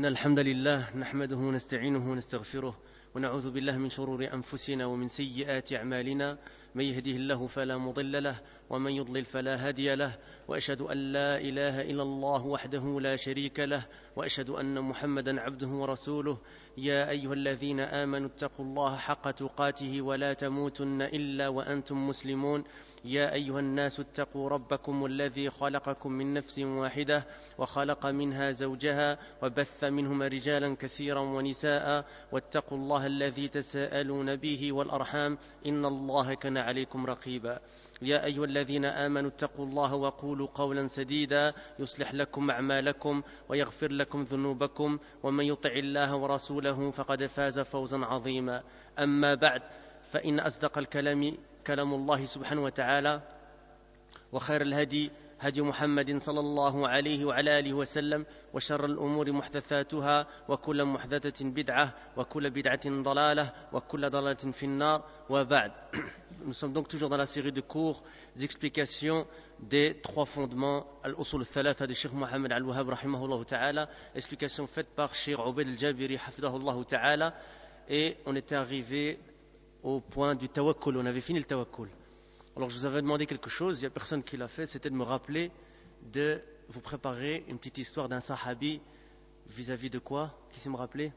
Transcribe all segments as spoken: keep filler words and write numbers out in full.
إن الحمد لله نحمده ونستعينه ونستغفره ونعوذ بالله من شرور أنفسنا ومن سيئات أعمالنا من يهده الله فلا مضل له ومن يضلل فلا هادي له وأشهد أن لا إله إلا الله وحده لا شريك له وأشهد أن محمدا عبده ورسوله يا أيها الذين آمنوا اتقوا الله حق تقاته ولا تموتن إلا وأنتم مسلمون يا أيها الناس اتقوا ربكم الذي خلقكم من نفس واحدة وخلق منها زوجها وبث منهما رجالا كثيرا ونساء واتقوا الله الذي تساءلون به والأرحام إن الله كان عليكم رقيبا يا أيها الذين آمنوا اتقوا الله وقولوا قولا سديدا يصلح لكم أعمالكم ويغفر لكم ذنوبكم ومن يطع الله ورسوله فقد فاز فوزا عظيما أما بعد فإن أصدق الكلام كلام الله سبحانه وتعالى وخير الهدي هدي محمد صلى الله عليه وعلى آله وسلم وشر الأمور محدثاتها وكل محدثة بدعة وكل بدعة ضلالة وكل ضلالة في النار وبعد. Nous sommes donc toujours dans la série de cours d'explication des trois fondements al-usul al-thalatha de Cheikh Mohammed al-Wahhab rahimahullah ta'ala, explication faite par Cheikh Ubaid al-Jabiri hafidahullah ta'ala, et on était arrivé au point du tawakkul, on avait fini le tawakkul. Alors je vous avais demandé quelque chose, il n'y a personne qui l'a fait, c'était de me rappeler de vous préparer une petite histoire d'un sahabi vis-à-vis de quoi? Qui sait me rappeler?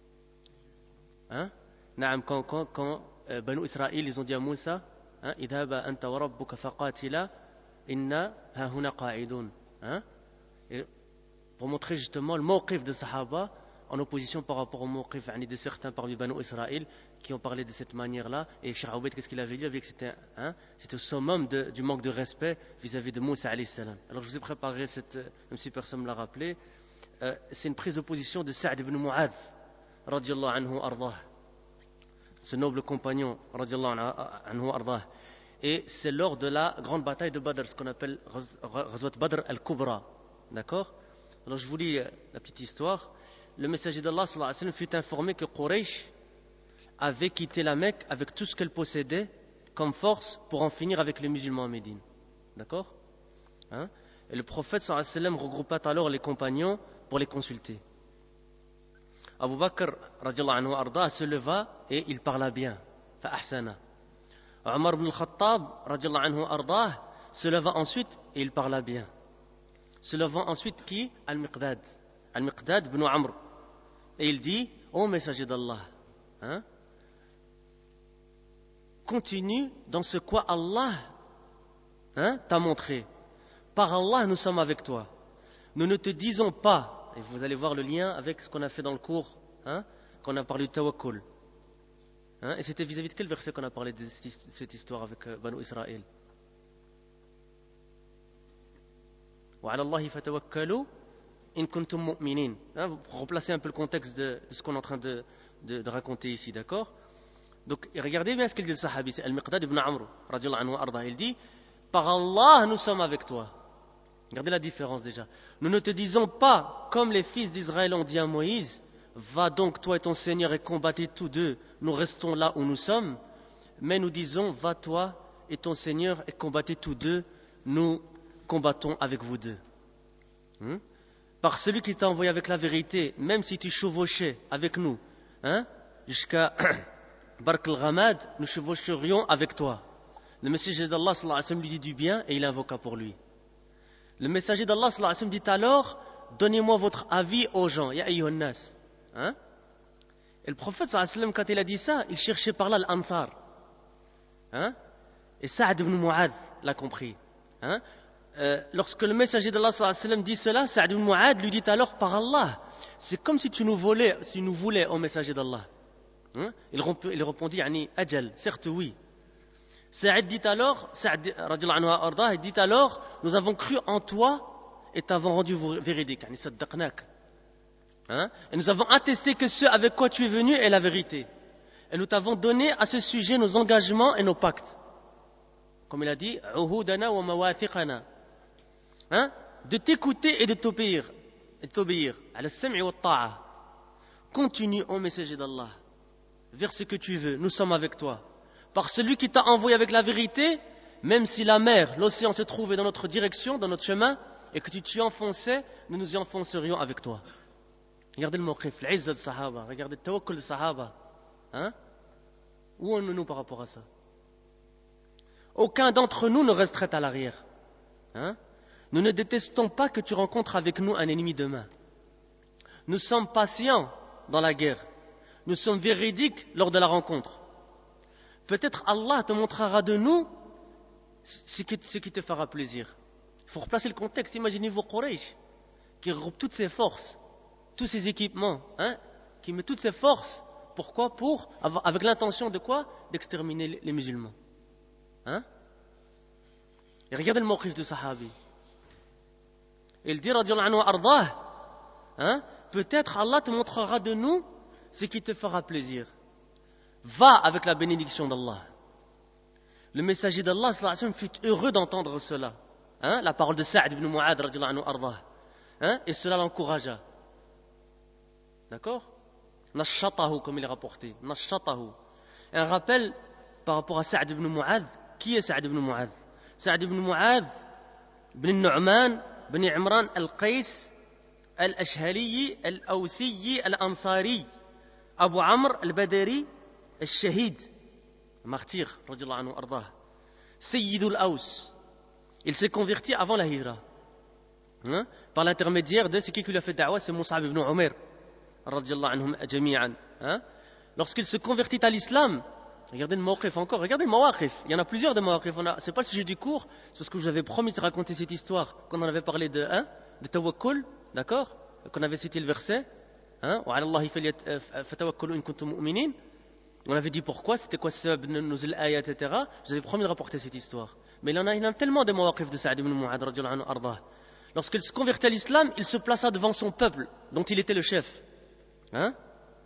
Hein? Naam, quand, quand, quand euh, Banu Israël ils ont dit à Moussa, hein, idhaba anta wa rabbuka faqatila inna hahuna qa'idun. Hein? Et pour montrer justement le mawqif de Sahaba en opposition par rapport au mawqif de certains parmi Banu Israël qui ont parlé de cette manière-là. Et Cheikh Ubaid, qu'est-ce qu'il avait dit? Avec c'était, hein, c'était au summum de, du manque de respect vis-à-vis de Moussa alayhi salam. Alors je vous ai préparé cette, même si personne ne me l'a rappelé, euh, c'est une prise de position de Sa'd ibn Mu'adh radiyallahu anhu ardah, ce noble compagnon radiyallahu anhu ardah. Et c'est lors de la grande bataille de Badr, ce qu'on appelle Ghazwat Badr al-Kubra. D'accord? Alors je vous lis la petite histoire. Le messager d'Allah sallallahu alayhi wa sallam fut informé que Quraysh avait quitté la Mecque avec tout ce qu'elle possédait comme force pour en finir avec les musulmans en Médine. D'accord? Hein? Et le prophète sallallahu alayhi wa sallam regroupa alors les compagnons pour les consulter. Abu Bakr radiallahu anhu arda se leva et il parla bien. Fa'ahsana. Omar ibn al-Khattab radiallahu anhu arda se leva ensuite et il parla bien. Se levant ensuite qui? Al-Miqdad. Al-Miqdad ibn Amr. Et il dit, ô messager d'Allah, hein, continue dans ce quoi Allah hein, t'a montré. Par Allah, nous sommes avec toi. Nous ne te disons pas, et vous allez voir le lien avec ce qu'on a fait dans le cours, hein, qu'on a parlé du tawakkul. Hein, et c'était vis-à-vis de quel verset qu'on a parlé de cette histoire avec euh, Banu Israël? Wa 'ala Allahi fatawakkalu in kuntum mu'minin. Pour remplacer un peu le contexte de, de ce qu'on est en train de, de, de raconter ici, d'accord? Donc regardez bien ce qu'il dit le sahabi, c'est Al-Miqdad ibn Amr radiyallahu anhu arda. Il dit, par Allah nous sommes avec toi. Regardez la différence déjà. Nous ne te disons pas comme les fils d'Israël ont dit à Moïse, va donc toi et ton Seigneur et combattez tous deux, nous restons là où nous sommes. Mais nous disons, va toi et ton Seigneur et combattez tous deux, nous combattons avec vous deux. Hmm? Par celui qui t'a envoyé avec la vérité, même si tu chevauchais avec nous, hein, jusqu'à Bark al-Ghamad, nous chevaucherions avec toi. Le messager d'Allah sallallahu alayhi wa sallam lui dit du bien et il invoqua pour lui. Le messager d'Allah sallallahu alayhi wa sallam dit alors, donnez-moi votre avis aux gens, ya ayyuhan nas. Hein? Et le prophète sallallahu alayhi wa sallam, quand il a dit ça, il cherchait par là l'Ansar. Hein? Et Sa'd ibn Mu'adh l'a compris. Hein? Euh, lorsque le messager d'Allah sallallahu alayhi wa sallam dit cela, Sa'd ibn Mu'adh lui dit alors par Allah, c'est comme si tu nous volais, tu nous voulais au messager d'Allah. Hein? Il, il répondit yani ajal, certes oui. Sa'd dit alors, Sa'd radiyallahu anhu arda, il dit alors, nous avons cru en toi et t'avons rendu véridique, yani saddaqnak. Hein? Et nous avons attesté que ce avec quoi tu es venu est la vérité. Et nous t'avons donné à ce sujet nos engagements et nos pactes. Comme il a dit, uhudana wa mawathiqana. Hein? De t'écouter et de t'obéir, et de t'obéir, ala sam'i wa ta'a. Continue, ô messager d'Allah, vers ce que tu veux, nous sommes avec toi. Par celui qui t'a envoyé avec la vérité, même si la mer, l'océan se trouvait dans notre direction, dans notre chemin, et que tu t'y enfonçais, nous nous y enfoncerions avec toi. Regardez le mawqif, l'izza de Sahaba, regardez le tawakkul de Sahaba. Hein? Où en nous par rapport à ça? Aucun d'entre nous ne resterait à l'arrière. Hein? Nous ne détestons pas que tu rencontres avec nous un ennemi demain. Nous sommes patients dans la guerre. Nous sommes véridiques lors de la rencontre. Peut-être Allah te montrera de nous ce qui, ce qui te fera plaisir. Il faut replacer le contexte. Imaginez-vous Quraysh, qui regroupe toutes ses forces, tous ses équipements, hein, qui met toutes ses forces. Pourquoi? Pour, avec l'intention de quoi? D'exterminer les, les musulmans. Hein? Et regardez le mawqif du sahabi. Il dit, radiyallahu anhu ardah, hein, peut-être Allah te montrera de nous ce qui te fera plaisir. Va avec la bénédiction d'Allah. Le messager d'Allah sallallahu alayhi wa sallam fut heureux d'entendre cela. Hein, la parole de Sa'd ibn Mu'adh radiyallahu anhu ardah. Hein, et cela l'encouragea. D'accord? Nashatahu, comme il est rapporté. Nashatahu. Un rappel par rapport à Sa'd ibn Mu'adh. Qui est Sa'd ibn Mu'adh? Sa'd ibn Mu'adh ibn Nu'man ibn Imran al-Qays al-Ashhali al-Awsi al-Ansari Abu Amr al-Badari al-Shahid martyr radiyallahu anhu ardah. Sayyid al-Aws. Il s'est converti avant la hijra. Hein? Par l'intermédiaire de ce qui lui a fait da'wa, c'est Mus'ab ibn Umair radiyallahu anhum jami'an. Hein? Lorsqu'il se convertit à l'islam, regardez le mawqif encore, regardez le mawaqif. Il y en a plusieurs de mawaqif. Ce n'est pas le sujet du cours, c'est parce que je vous avais promis de raconter cette histoire quand on avait parlé de, hein, de tawakkul, d'accord? Qu'on avait cité le verset. Hein? Wa 'ala Allahi fatawakkalu in kuntum mu'minin. On avait dit pourquoi, c'était quoi sabab nuzul ayat, et cetera. Je vous avais promis de rapporter cette histoire. Mais il y en a, il y en a tellement de mawaqif de Sa'd ibn Mu'adh radiyallahu anhu ardah. Lorsqu'il se convertit à l'islam, il se plaça devant son peuple, dont il était le chef. Hein?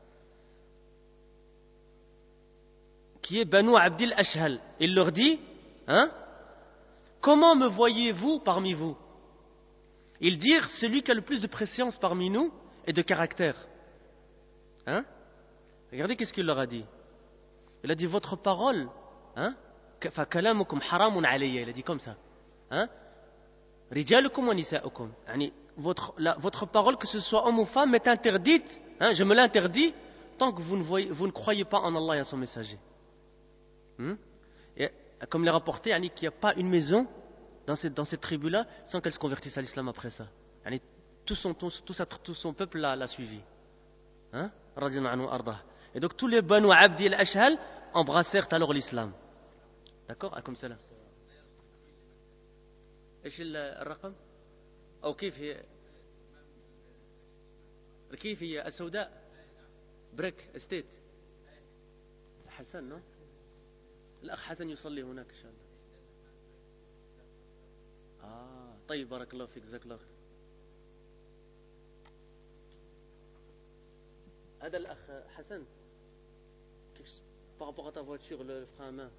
Qui est Banu Abdil Ashhal. Il leur dit, hein, comment me voyez-vous parmi vous? Ils dirent, celui qui a le plus de préscience parmi nous et de caractère. Hein? Regardez qu'est-ce qu'il leur a dit. Il a dit, votre parole, hein, فَكَلَامُكُمْ حَرَامٌ عَلَيَّ. Il a dit comme ça. Hein? رِجَالُكُمْ وَنِسَاؤُكُمْ. Yani, votre, la, votre parole, que ce soit homme ou femme, est interdite. Hein, je me l'interdis tant que vous ne, voyez, vous ne croyez pas en Allah et en son messager. Hmm? Et, comme il est rapporté, yani, qu'il n'y a pas une maison dans cette, dans cette tribu-là sans qu'elle se convertisse à l'islam après ça. Yani, tout, son, tout, tout, sa, tout son peuple l'a, l'a suivi. Hein? Radiyallahu anhu ardah. Et donc tous les Banu Abdi al-Ashhal embrassèrent alors l'islam. D'accord? Ah, comme ça là. ايش الرقم؟ او كيف هي؟ كيف هي السوداء؟ بريك استيت. حسن نو؟ الاخ حسن يصلي هناك ان شاء الله. اه طيب بارك الله فيك جزاك الله خير. هذا الاخ حسن par rapport à ta voiture, le frein à main.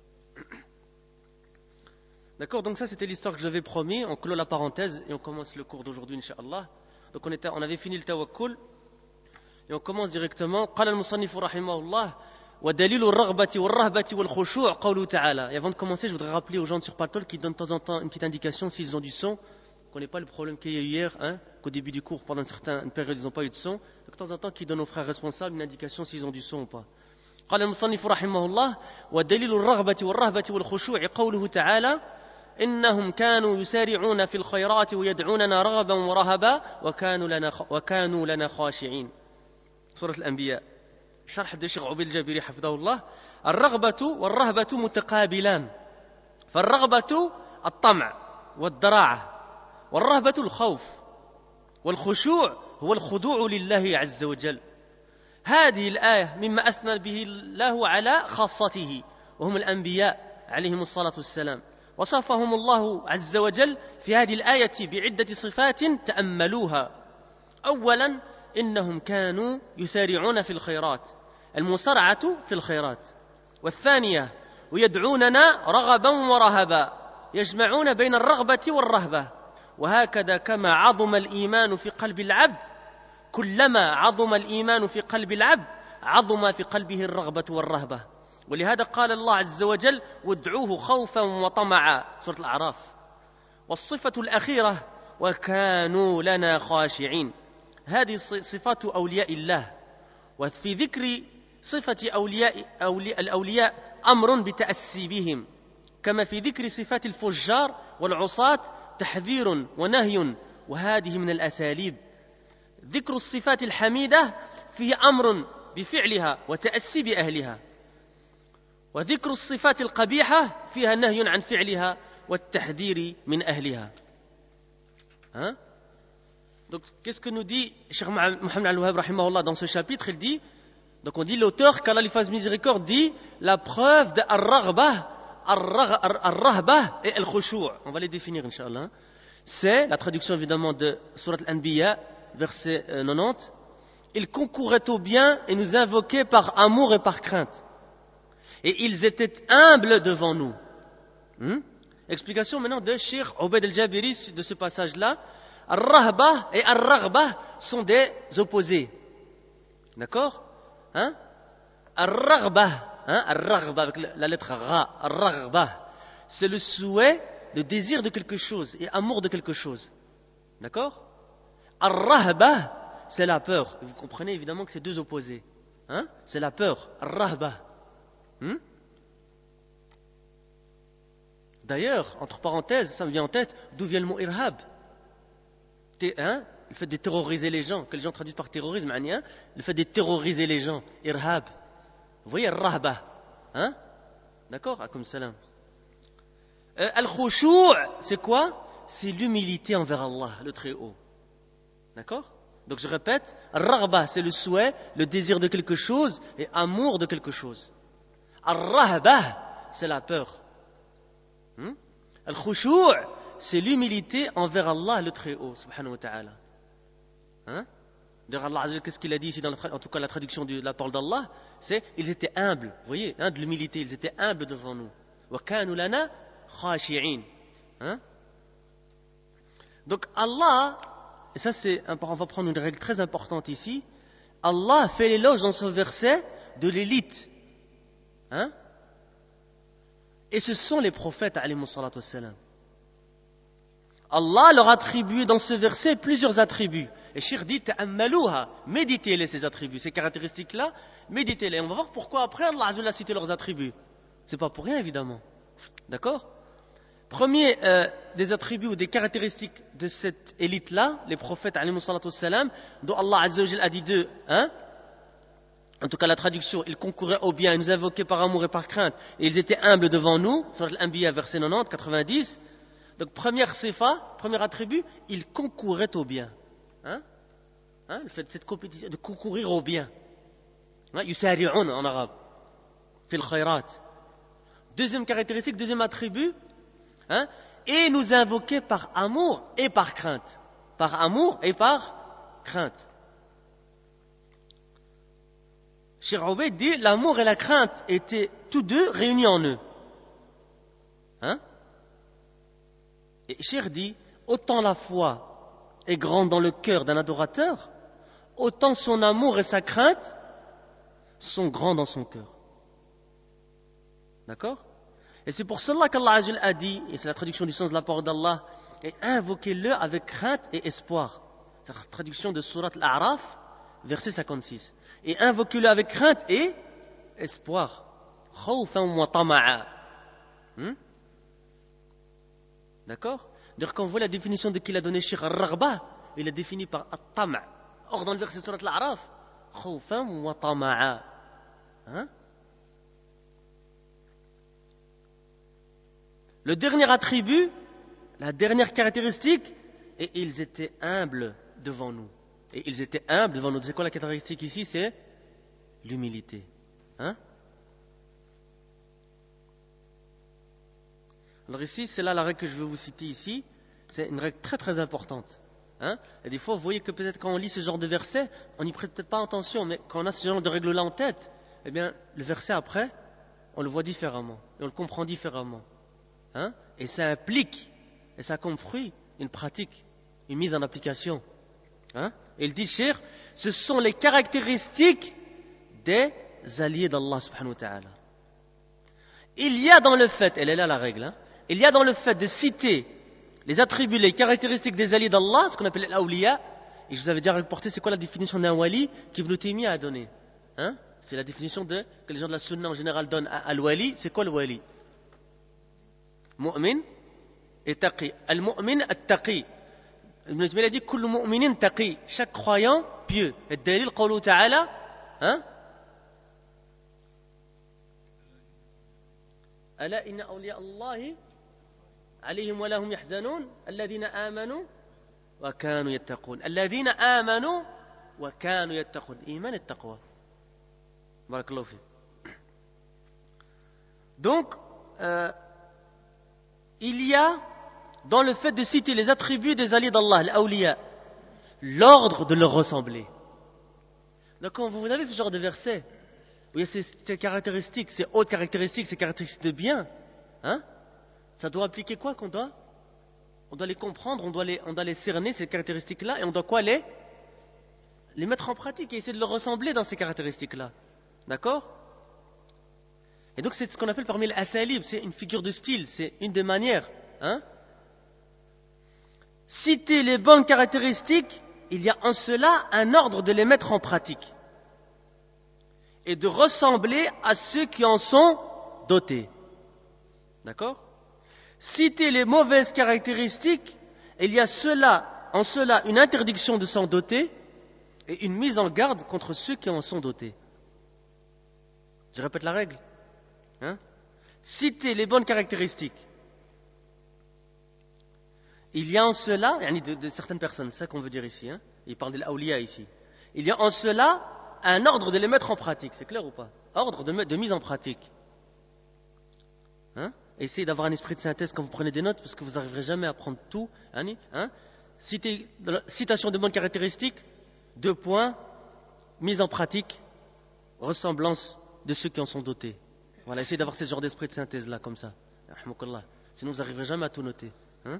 D'accord, donc ça c'était l'histoire que je l'avais promis. On clôt la parenthèse et on commence le cours d'aujourd'hui, Inch'Allah. Donc on, était, on avait fini le tawakkul et on commence directement. قال المصنف رحمه الله ودليل الرغبة والرهبة والخشوع قوله تعالى. Et avant de commencer, je voudrais rappeler aux gens de sur Patol qui donnent de temps en temps une petite indication s'ils ont du son. Qu'on n'ait pas le problème qu'il y a eu hier, hein, qu'au début du cours, pendant une certaine période, ils n'ont pas eu de son. Donc, de temps en temps, qu'ils donnent aux frères responsables une indication s'ils ont du son ou pas. قال المصنف رحمه الله ودليل الرغبة والرهبة والخشوع قوله تعالى إنهم كانوا يسارعون في الخيرات ويدعوننا رغبا ورهبا وكانوا لنا وكانوا لنا خاشعين. سورة الأنبياء. شرح الشيخ عبيد الجابري حفظه الله. الرغبة والرهبة متقابلان. فالرغبة الطمع والدراعة والرهبة الخوف والخشوع هو الخضوع لله عز وجل. هذه الآية مما أثنى به الله على خاصته وهم الأنبياء عليهم الصلاة والسلام. وصفهم الله عز وجل في هذه الآية بعدة صفات تأملوها. أولا إنهم كانوا يسارعون في الخيرات، المسارعة في الخيرات. والثانية ويدعوننا رغبا ورهبا، يجمعون بين الرغبة والرهبة. وهكذا كما عظم الإيمان في قلب العبد كلما عظم الإيمان في قلب العبد عظم في قلبه الرغبة والرهبة. ولهذا قال الله عز وجل وادعوه خوفا وطمعا سورة الأعراف. والصفة الأخيرة وكانوا لنا خاشعين. هذه صفات أولياء الله. وفي ذكر صفة أولياء, أولياء الأولياء أمر بتأسي بهم، كما في ذكر صفات الفجار والعصاة تحذير ونهي، وهذه من الأساليب. ذكر الصفات الحميدة فيه أمر بفعلها وتأسي بأهلها، وذكر الصفات القبيحة فيها نهي عن فعلها والتحذير من أهلها. Hein? Donc, qu'est-ce que nous dit Cheikh Mohammed Al-Wahhab rahimahullah dans ce chapitre? Il dit, donc on dit l'auteur, qu'Allah lui fasse miséricorde, dit la preuve de ar-raghbah, ar-rahbah et al-khushu'. On va les définir, Inch'Allah. C'est la traduction évidemment de Surat Al-Anbiya, verset quatre-vingt-dix. Ils concouraient au bien et nous invoquaient par amour et par crainte. Et ils étaient humbles devant nous. Hmm? Explication maintenant de Cheikh Ubayd al-Jabiri de ce passage-là. Ar-rahbah et ar-raghbah sont des opposés. D'accord? Hein? Ar-raghbah, hein? Ar-raghbah avec la lettre Ra, ar-raghbah, c'est le souhait, le désir de quelque chose et amour de quelque chose. D'accord? Ar-rahbah, c'est la peur. Vous comprenez évidemment que c'est deux opposés. Hein? C'est la peur. Ar-rahbah. Hmm? D'ailleurs, entre parenthèses, ça me vient en tête, d'où vient le mot irhab? Hein? Le fait de terroriser les gens, que les gens traduisent par terrorisme, hein? Le fait de terroriser les gens, irhab. Vous voyez, rahba. Hein? D'accord? Akum salam. Euh, Al-khushu', c'est quoi? C'est l'humilité envers Allah, le Très-Haut. D'accord? Donc je répète, ar-raghba, c'est le souhait, le désir de quelque chose et amour de quelque chose. Ar-rahbah, c'est la peur. Hmm? Al-khushu', c'est l'humilité envers Allah le Très-Haut, subhanahu wa ta'ala. Hein? D'ailleurs, Allah Azza wa Jalla, qu'est-ce qu'il a dit ici, dans la, en tout cas la traduction de la parole d'Allah, c'est ils étaient humbles. Vous voyez, hein, de l'humilité, ils étaient humbles devant nous. Wa kanu lana khashi'in. Hein? Donc Allah, et ça c'est, on va prendre une règle très importante ici, Allah fait l'éloge dans ce verset de l'élite. Hein? Et ce sont les prophètes, alayhimu salatu wassalam. Allah leur attribue dans ce verset plusieurs attributs. Et Cheikh dit, ta'ammalouha, méditez-les ces attributs, ces caractéristiques-là, méditez-les. On va voir pourquoi après Allah Azza wa Jalla a cité leurs attributs. C'est pas pour rien évidemment. D'accord? Premier euh, des attributs ou des caractéristiques de cette élite-là, les prophètes, alayhimu salatu wassalam, dont Allah Azza wa Jalla a dit d'eux, hein? En tout cas, la traduction, ils concouraient au bien, ils nous invoquaient par amour et par crainte, et ils étaient humbles devant nous, sur l'Anbiya, verset quatre-vingt-dix, quatre-vingt-dix. Donc, première sifa, premier attribut, ils concouraient au bien. Hein? Hein? Le fait de cette compétition, de concourir au bien. Hein? Yusari'un en arabe. Fil khayrat. Deuxième caractéristique, deuxième attribut, hein? Et nous invoquaient par amour et par crainte. Par amour et par crainte. Cheikh Ubayd dit, l'amour et la crainte étaient tous deux réunis en eux. Hein? Et Cheikh dit, autant la foi est grande dans le cœur d'un adorateur, autant son amour et sa crainte sont grands dans son cœur. D'accord? Et c'est pour cela qu'Allah Azza wa Jalla a dit, et c'est la traduction du sens de la parole d'Allah, et invoquez-le avec crainte et espoir. C'est la traduction de Surat Al-A'raf, verset cinquante-six. Et invoquez-le avec crainte et espoir. Khawfan wa tama'a. Hmm? D'accord? D'ailleurs, quand on voit la définition de qu'il a donné Cheikh Ar-Raghba, il est défini par At-Tama'. Or, dans le verset Surat Al-A'raf, Khawfan wa tama'a. Hein? Le dernier attribut, la dernière caractéristique, et ils étaient humbles devant nous. Et ils étaient humbles devant nous. C'est quoi la caractéristique ici? C'est l'humilité. Hein? Alors ici, c'est là la règle que je vais vous citer ici. C'est une règle très très importante. Hein? Et des fois, vous voyez que peut-être quand on lit ce genre de verset, on n'y prête peut-être pas attention, mais quand on a ce genre de règle-là en tête, eh bien, le verset après, on le voit différemment. Et on le comprend différemment. Hein? Et ça implique, et ça a comme fruit, une pratique, une mise en application. Hein? Et il dit, Cheikh, ce sont les caractéristiques des alliés d'Allah subhanahu wa ta'ala. Il y a dans le fait, elle est là la règle, hein, il y a dans le fait de citer les attributs, les caractéristiques des alliés d'Allah, ce qu'on appelle l'awliya, et je vous avais déjà reporté c'est quoi la définition d'un wali qu'Ibn Taymiyyah a donné. Hein? C'est la définition de, que les gens de la sunna en général donnent à al-wali. C'est quoi le wali? Mu'min et taqi. Al-mu'min at-taqi. Ibn Taymiyyah a dit kullu mu'minin taqi. Chaque croyant pieux. Et dalil qawlu ta'ala, hein? Ala inna awliya Allahi alayhim wa lahum yahzanun alladhina amanu wa kanu yattaqun. Alladhina amanu wa kanu yattaqun. Iman et taqwa. Barakallahu fi. Donc, euh, il y a dans le fait de citer les attributs des alliés d'Allah, l'awliya, l'ordre de leur ressembler. Donc quand vous avez ce genre de verset, où il y a ces, ces caractéristiques, ces hautes caractéristiques, ces caractéristiques de bien, hein, ça doit impliquer quoi qu'on doit On doit les comprendre, on doit les, on doit les cerner, ces caractéristiques-là, et on doit quoi les Les mettre en pratique et essayer de leur ressembler dans ces caractéristiques-là. D'accord? Et donc c'est ce qu'on appelle parmi les asalib, c'est une figure de style, c'est une des manières. Hein? Citer les bonnes caractéristiques, il y a en cela un ordre de les mettre en pratique et de ressembler à ceux qui en sont dotés. D'accord? Citer les mauvaises caractéristiques, il y a cela, en cela une interdiction de s'en doter et une mise en garde contre ceux qui en sont dotés. Je répète la règle. Hein? Citer les bonnes caractéristiques. Il y a en cela, de, de certaines personnes, c'est ça qu'on veut dire ici, hein? Il parle de l'awliya ici. Il y a en cela un ordre de les mettre en pratique, c'est clair ou pas? Ordre de, de mise en pratique. Hein? Essayez d'avoir un esprit de synthèse quand vous prenez des notes, parce que vous n'arriverez jamais à prendre tout. Hein? Hein? Citer, citation de bonnes caractéristiques, deux points, mise en pratique, ressemblance de ceux qui en sont dotés. Voilà, essayez d'avoir ce genre d'esprit de synthèse là, comme ça. Sinon vous n'arriverez jamais à tout noter. Hein?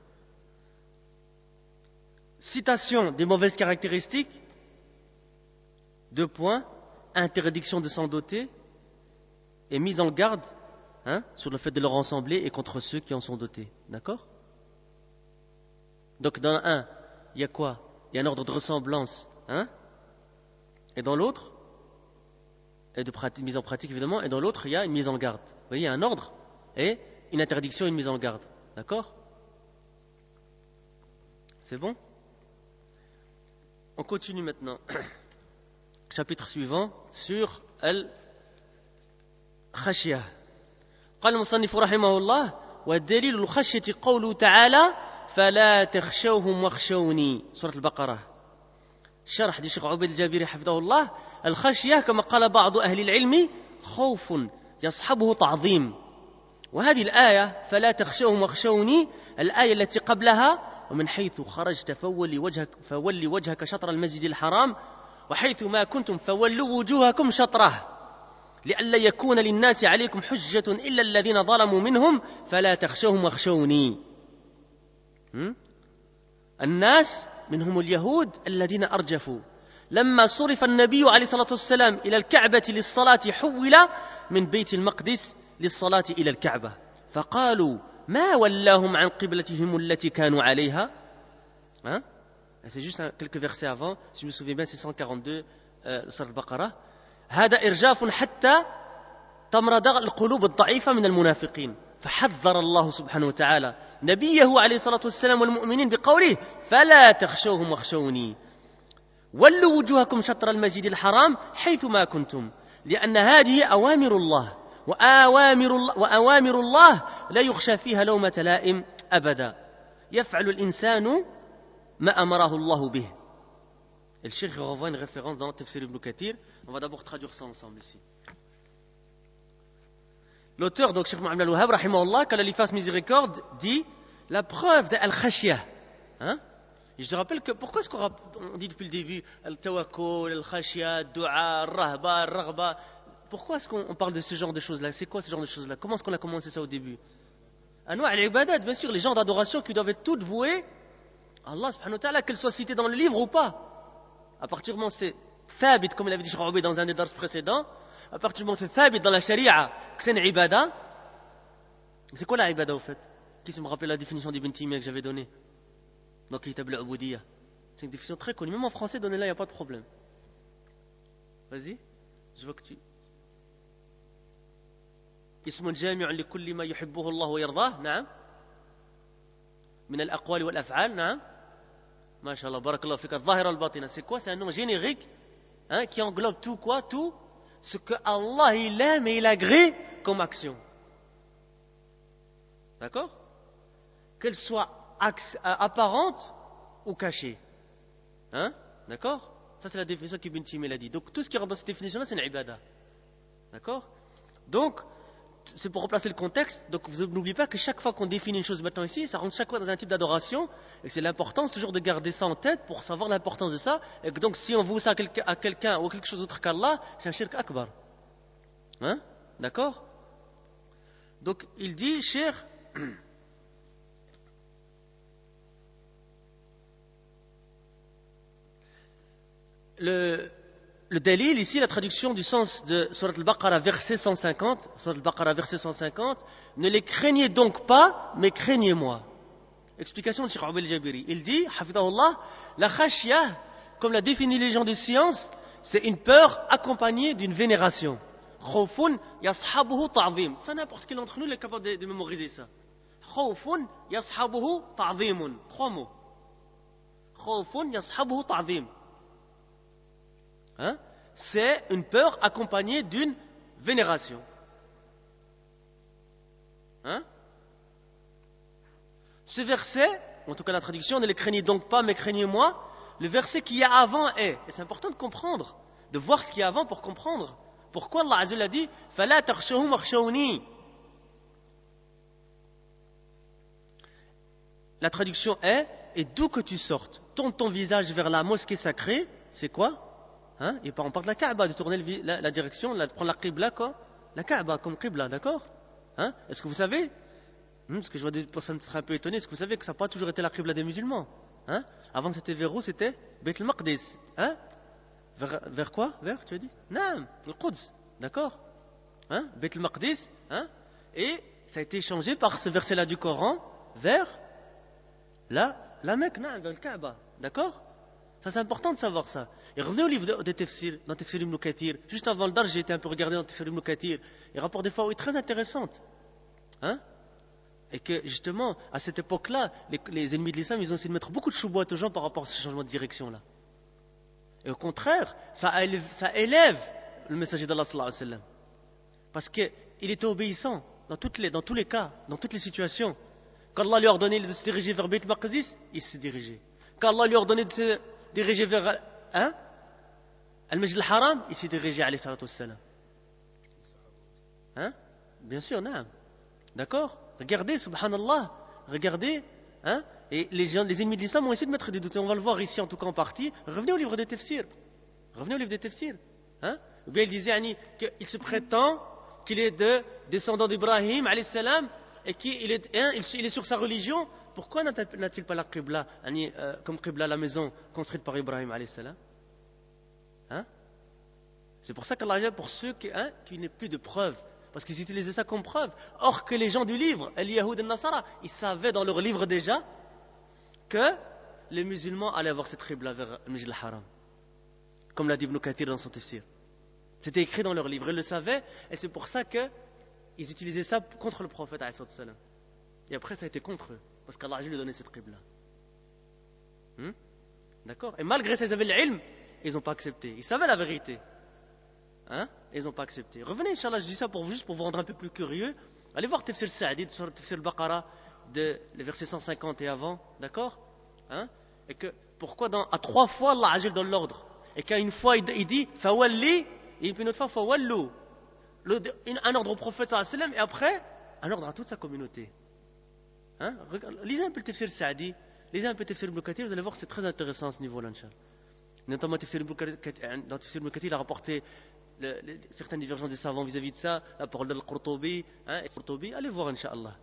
Citation des mauvaises caractéristiques, deux points, interdiction de s'en doter et mise en garde, hein, sur le fait de leur ressembler et contre ceux qui en sont dotés. D'accord? Donc dans un, il y a quoi? Il y a un ordre de ressemblance, hein? Et dans l'autre, et de pratique, mise en pratique évidemment, et dans l'autre il y a une mise en garde. Vous voyez, il y a un ordre et une interdiction et une mise en garde. D'accord? C'est bon? On continue maintenant. Chapitre suivant sur Al-Khashiyah. قال المصنف رحمه الله والدليل الخشية قوله تعالى فلا تخشوهم واخشوني سورة البقرة. شرح دي الشيخ عبيد الجابري حفظه الله الخشية كما قال بعض أهل العلم خوف يصحبه تعظيم. وهذه الآية فلا تخشوهم واخشوني الآية التي قبلها ومن حيث خرجت فولي وجهك فولي وجهك شطر المسجد الحرام وحيث ما كنتم فولوا وجوهكم شطره لئلا يكون للناس عليكم حجة إلا الذين ظلموا منهم فلا تخشوهم واخشوني. الناس منهم اليهود الذين أرجفوا لما صرف النبي عليه الصلاة والسلام إلى الكعبة للصلاة حول من بيت المقدس للصلاة إلى الكعبة فقالوا ما ولاهم عن قبلتهم التي كانوا عليها. Hein? C'est juste un, quelques versets avant, si je me souviens bien, c'est cent quarante-deux euh, sur Al-Baqarah. هذا إرجاف حتى تمرض القلوب الضعيفة من المنافقين فحذر الله سبحانه وتعالى نبيه عليه الصلاة والسلام والمؤمنين بقوله فلا تخشوهم واخشوني ولوا وجوهكم شطر المسجد الحرام حيث ما كنتم لأن هذه أوامر الله وأوامر الله, وأوامر الله لا يخشى فيها لومة لائم أبدا يفعل الإنسان ما أمره الله به. Et le cheikh renvoie une référence dans le Tafsir Ibn Kathir. On va d'abord traduire ça ensemble ici. L'auteur, donc Cheikh Mohamed Al-Wahhab, rahimahullah, qu'Allah lui fasse miséricorde, dit la preuve de Al-Khashiyah. Hein? Et je te rappelle que pourquoi est-ce qu'on dit depuis le début Al-Tawakkul, Al-Khashiyah, Al-Du'a, Al-Rahba, Al-Raghba? Pourquoi est-ce qu'on parle de ce genre de choses-là? C'est quoi ce genre de choses-là? Comment est-ce qu'on a commencé ça au début? Anwa' al-ibadat, bien sûr, les genres d'adoration qui doivent être toutes vouées à Allah subhanahu wa ta'ala, qu'elles soient citées dans le livre ou pas. À partir du moment où c'est thabit, comme il avait dit Cheikh Raoubé dans un des dars précédents, à partir du moment où c'est thabit dans la sharia, que c'est une ibada, c'est quoi la ibada au fait? Qui se me rappelle la définition d'Ibn Taymiyyah que j'avais donnée dans le kitab al-Ubudiyya? C'est une définition très connue. Même en français, donnez-la, il n'y a pas de problème. Vas-y, je vois que tu... اسم جامع لكل ما يحبه الله ويرضاه نعم من الأقوال والأفعال نعم ما شاء الله بارك الله فيك الظاهرة الباطنة c'est quoi c'est un nom générique hein, qui englobe tout quoi tout ce que Allah il aime et il agrée comme action d'accord qu'elle soit apparente ou cachée hein d'accord ça c'est la définition qu'Ibn Taymiyyah a dit donc tout ce qui rentre dans cette définition là c'est une ibada d'accord donc c'est pour remplacer le contexte. Donc vous n'oubliez pas que chaque fois qu'on définit une chose maintenant ici, ça rentre chaque fois dans un type d'adoration. Et c'est l'importance toujours de garder ça en tête pour savoir l'importance de ça. Et que donc si on voue ça à quelqu'un ou à quelque chose d'autre qu'Allah, c'est un shirk akbar. Hein? D'accord? Donc il dit, shirk, le... Le dalil, ici, la traduction du sens de Surat al-Baqarah, verset cent cinquante, Surat al-Baqarah, verset cent cinquante, ne les craignez donc pas, mais craignez-moi. Explication de Cheikh Abdel Jabiri. Il dit, hafidahullah, la khashiyah, comme l'a défini les gens des sciences, c'est une peur accompagnée d'une vénération. Khawfun yashabuhu ta'zim. Ça, n'importe qui d'entre nous est capable de, de mémoriser ça. Khawfun yashabuhu ta'zimun. Trois mots. Khawfun yashabuhu ta'zim. Hein? C'est une peur accompagnée d'une vénération. Hein? Ce verset, en tout cas la traduction, ne les craignez donc pas, mais craignez-moi. Le verset qui y a avant est, et c'est important de comprendre, de voir ce qu'il y a avant pour comprendre. Pourquoi Allah Azza wa Jalla a dit فَلَا تَخْشَوْهُمْ وَخْشَوْنِي. La traduction est, et d'où que tu sortes, tourne ton visage vers la mosquée sacrée, c'est quoi? Hein? Et on parle de la Kaaba, de tourner le, la, la direction, de prendre la Qibla, quoi. La Kaaba comme Qibla, d'accord? Hein? Est-ce que vous savez, hum, parce que je vois des personnes être un peu étonnées, est-ce que vous savez que ça n'a pas toujours été la Qibla des musulmans? Hein? Avant c'était vers où? C'était Beit al-Maqdis. Hein? Vers, vers quoi? Vers, tu as dit? Non, le Quds, d'accord? Hein? Beit al-Maqdis, hein? Et ça a été changé par ce verset-là du Coran vers la, la Mecque, non, vers le Kaaba, d'accord? Ça, c'est important de savoir ça. Et revenez au livre de, de Tafsir, dans Tafsir Ibn Kathir. Juste avant le Dar, j'ai été un peu regardé dans Tafsir Ibn Kathir. Il rapporte des fois très intéressantes. Hein? Et que, justement, à cette époque-là, les, les ennemis de l'islam, ils ont essayé de mettre beaucoup de chouboîtes aux gens par rapport à ce changement de direction-là. Et au contraire, ça élève, ça élève le messager d'Allah sallallahu alayhi wa sallam. Parce qu'il était obéissant dans, toutes les, dans tous les cas, dans toutes les situations. Quand Allah lui a ordonné de se diriger vers Beit Maqdis, il s'est dirigé. Quand Allah lui a ordonné de se dirigé vers hein, Al-Masjid al-Haram, il s'est dirigé alayhi salatu wassalam. Hein? Bien sûr, non. D'accord? Regardez, subhanallah, regardez, hein? Et les gens, les ennemis de l'islam ont essayé de mettre des doutes. On va le voir ici en tout cas en partie. Revenez au livre des Tafsir. Revenez au livre des Tafsir. Hein? Ou bien il disait Annie, qu'il se prétend qu'il est de descendant d'Ibrahim alayhi salam et qu'il est, hein, il est sur sa religion. Pourquoi n'a-t-il pas la Qibla, euh, comme Qibla la maison construite par Ibrahim alayhi salam? Hein? C'est pour ça qu'Allah a dit pour ceux qui, hein, qui n'aient plus de preuves, parce qu'ils utilisaient ça comme preuve. Or que les gens du livre, Al-Yahoud et Nasara, ils savaient dans leur livre déjà que les musulmans allaient avoir cette Qibla vers le Masjid al-Haram, comme l'a dit Ibn Kathir dans son tafsir. C'était écrit dans leur livre, ils le savaient, et c'est pour ça qu'ils utilisaient ça contre le prophète alayhi salam. Et après ça a été contre eux. Parce qu'Allah lui a donné cette qibla. Hmm? D'accord? Et malgré ça, ils avaient l'ilm, ils n'ont pas accepté. Ils savaient la vérité. Hein? Et ils n'ont pas accepté. Revenez, Inch'Allah, je dis ça pour vous, juste pour vous rendre un peu plus curieux. Allez voir Tafsir Sa'di, Tafsir al-Baqarah, de, les versets cent cinquante et avant. D'accord? Hein? Et que, pourquoi dans, à trois fois, Allah agit dans l'ordre. Et qu'à une fois, il, il dit, Fawalli, et une autre fois, Fawallu. Le, un ordre au prophète, sallallahu alayhi wa sallam, et après, un ordre à toute sa communauté. Hein? Lisez un peu le Tafsir Sa'di, lisez un peu le Tafsir Ibn Kathir, vous allez voir que c'est très intéressant à ce niveau-là, Inch'Allah. Notamment, Tafsir Ibn Kathir, dans Tafsir Ibn Kathir, il a rapporté le, le, certaines divergences des savants vis-à-vis de ça, la parole de Al-Qurtubi, hein, Qurtubi, allez voir, Inch'Allah.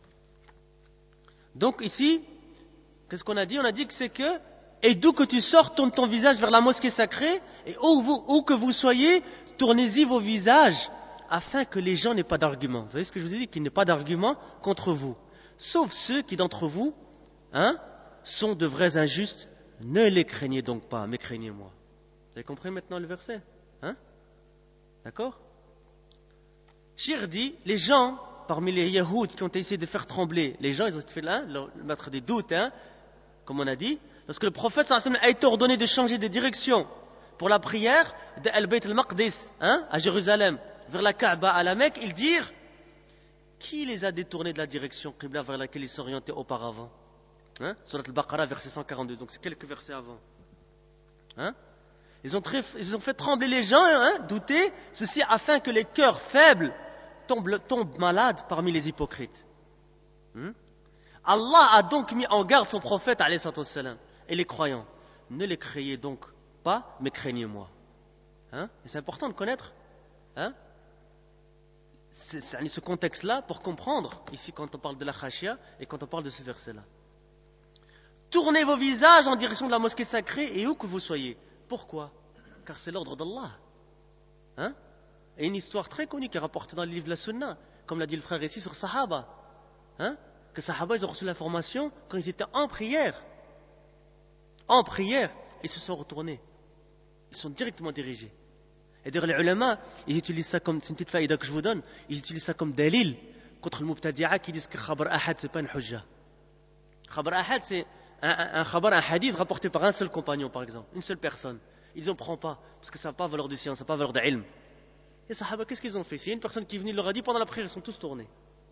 Donc, ici, qu'est-ce qu'on a dit? On a dit que c'est que, et d'où que tu sors, tourne ton visage vers la mosquée sacrée, et où, vous, où que vous soyez, tournez-y vos visages, afin que les gens n'aient pas d'argument. Vous voyez ce que je vous ai dit? Qu'il n'y ait pas d'argument contre vous. Sauf ceux qui d'entre vous hein, sont de vrais injustes Ne les craignez donc pas, mais craignez-moi. Vous avez compris maintenant le verset? Hein? D'accord? Shir dit, les gens, parmi les Yahouds qui ont essayé de faire trembler, les gens, ils ont fait là, mettre des doutes, hein, comme on a dit, lorsque le prophète sallallahu alayhi wa sallam a été ordonné de changer de direction pour la prière de Al-Bayt al-Maqdis, hein, à Jérusalem, vers la Kaaba, à la Mecque, ils dirent, qui les a détournés de la direction Qibla vers laquelle ils s'orientaient auparavant? Hein? Surat al-Baqarah, verset cent quarante-deux, donc c'est quelques versets avant. Hein? Ils, ont très, ils ont fait trembler les gens, hein, douter, ceci afin que les cœurs faibles tombent, tombent malades parmi les hypocrites. Hein? Allah a donc mis en garde son prophète, alayhi salatu wassalam, et les croyants. Ne les craignez donc pas, mais craignez-moi. Hein? Et c'est important de connaître hein, c'est, c'est, ce contexte-là pour comprendre, ici quand on parle de la khashia et quand on parle de ce verset-là. Tournez vos visages en direction de la mosquée sacrée et où que vous soyez. Pourquoi? Car c'est l'ordre d'Allah. Hein? Et une histoire très connue qui est rapportée dans le livre de la Sunna, comme l'a dit le frère ici sur Sahaba. Hein? Que Sahaba, ils ont reçu l'information quand ils étaient en prière. En prière, ils se sont retournés. Ils sont directement dirigés. Et d'ailleurs, les ulama, ils utilisent ça comme, c'est une petite faïda que je vous donne, ils utilisent ça comme dalil contre le mubtadi'a qui disent que khabar ahad, c'est pas une hujja. Khabar ahad, c'est un, un, un khabar, un hadith rapporté par un seul compagnon, par exemple, une seule personne. Ils n'en prennent pas, parce que ça n'a pas valeur de science, ça n'a pas valeur d'ilm. Et les sahaba, qu'est-ce qu'ils ont fait? S'il y a une personne qui est venue, leur a dit pendant la prière, ils sont tous tournés.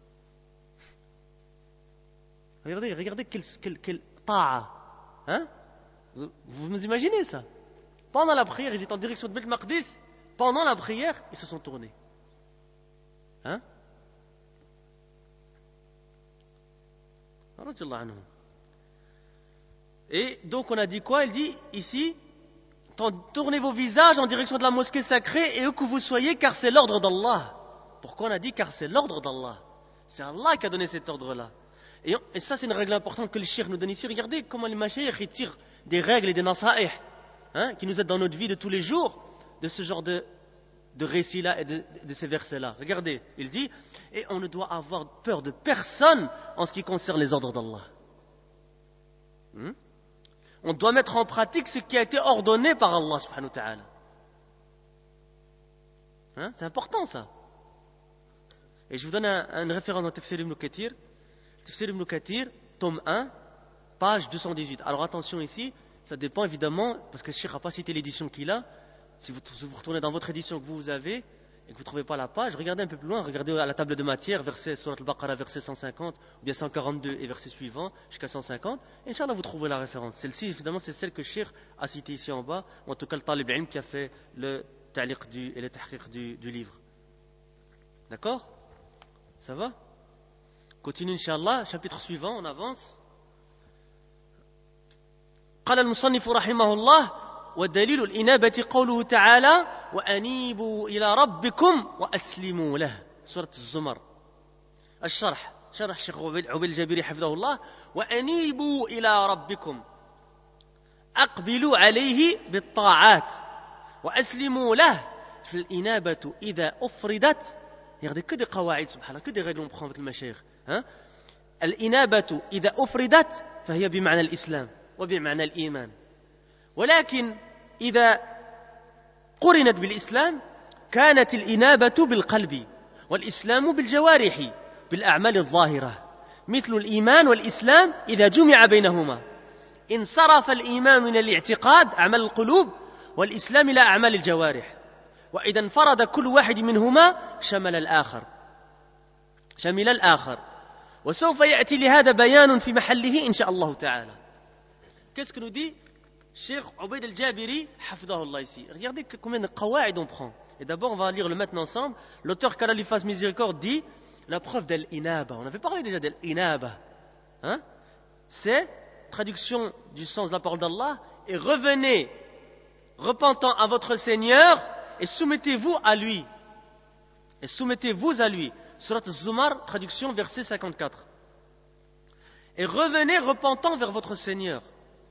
Regardez, regardez quel, quel, quel ta'a. Hein? Vous, vous imaginez ça? Pendant la prière, ils étaient en direction de Bayt al-Maqdis. Pendant la prière, ils se sont tournés. Hein? Et donc on a dit quoi? Il dit ici, tournez vos visages en direction de la mosquée sacrée et où que vous soyez, car c'est l'ordre d'Allah. Pourquoi on a dit car c'est l'ordre d'Allah? C'est Allah qui a donné cet ordre-là. Et, et ça, c'est une règle importante que le cheikh nous donne ici. Regardez comment les mashayikh ils tirent des règles et des nasa'ih, hein, qui nous aident dans notre vie de tous les jours, de ce genre de, de récits-là et de, de ces versets-là. Regardez, il dit, et on ne doit avoir peur de personne en ce qui concerne les ordres d'Allah. Hmm? On doit mettre en pratique ce qui a été ordonné par Allah subhanahu wa ta'ala. Hein? C'est important ça. Et je vous donne un, une référence dans Tafsir ibn Kathir. Tafsir ibn Kathir, tome un, page deux cent dix-huit. Alors attention ici, ça dépend évidemment, parce que le cheikh n'a pas cité l'édition qu'il a. Si vous, si vous retournez dans votre édition que vous, vous avez, et que vous ne trouvez pas la page, regardez un peu plus loin, regardez à la table de matière, verset Surat al-Baqarah, verset cent cinquante, ou bien cent quarante-deux et verset suivant, jusqu'à cent cinquante. Inch'Allah, vous trouverez la référence. Celle-ci, évidemment, c'est celle que le cheikh a citée ici en bas, ou en tout cas le talib ilm qui a fait le ta'liq du, et le tahqiq du, du livre. D'accord? Ça va? Continue, Inch'Allah, chapitre suivant, on avance. قال المصنف رحمه الله ودليل الإنابة قوله تعالى وأنيبوا إلى ربكم وأسلموا له سورة الزمر الشرح شرح الشيخ عبيد الجابري حفظه الله وأنيبوا إلى ربكم أقبلوا عليه بالطاعات وأسلموا له في الإنابة إذا أفردت regardez que des قواعد سبحان الله que des règles on prend avec le مشايخ hein? الإنابة إذا أفردت فهي بمعنى الإسلام وبمعنى الإيمان ولكن إذا قرنت بالإسلام كانت الإنابة بالقلب والإسلام بالجوارح بالأعمال الظاهرة مثل الإيمان والإسلام إذا جمع بينهما انصرف الإيمان إلى الاعتقاد أعمال القلوب والإسلام إلى أعمال الجوارح وإذا انفرد كل واحد منهما شمل الآخر شمل الآخر وسوف يأتي لهذا بيان في محله إن شاء الله تعالى. Qu'est-ce que nous dit Cheikh Ubayd al-Jabiri, hafidahullah ici? Regardez combien de qawaïd on prend. Et d'abord, on va lire le maintenant ensemble. L'auteur qu'Allah lui fasse miséricorde dit la preuve d'al-inaba. On avait parlé déjà d'al-inaba. Hein? C'est traduction du sens de la parole d'Allah. Et revenez, repentant à votre Seigneur, et soumettez-vous à lui. Et soumettez-vous à lui. Surat Az-Zumar, traduction verset cinquante-quatre. Et revenez repentant vers votre Seigneur.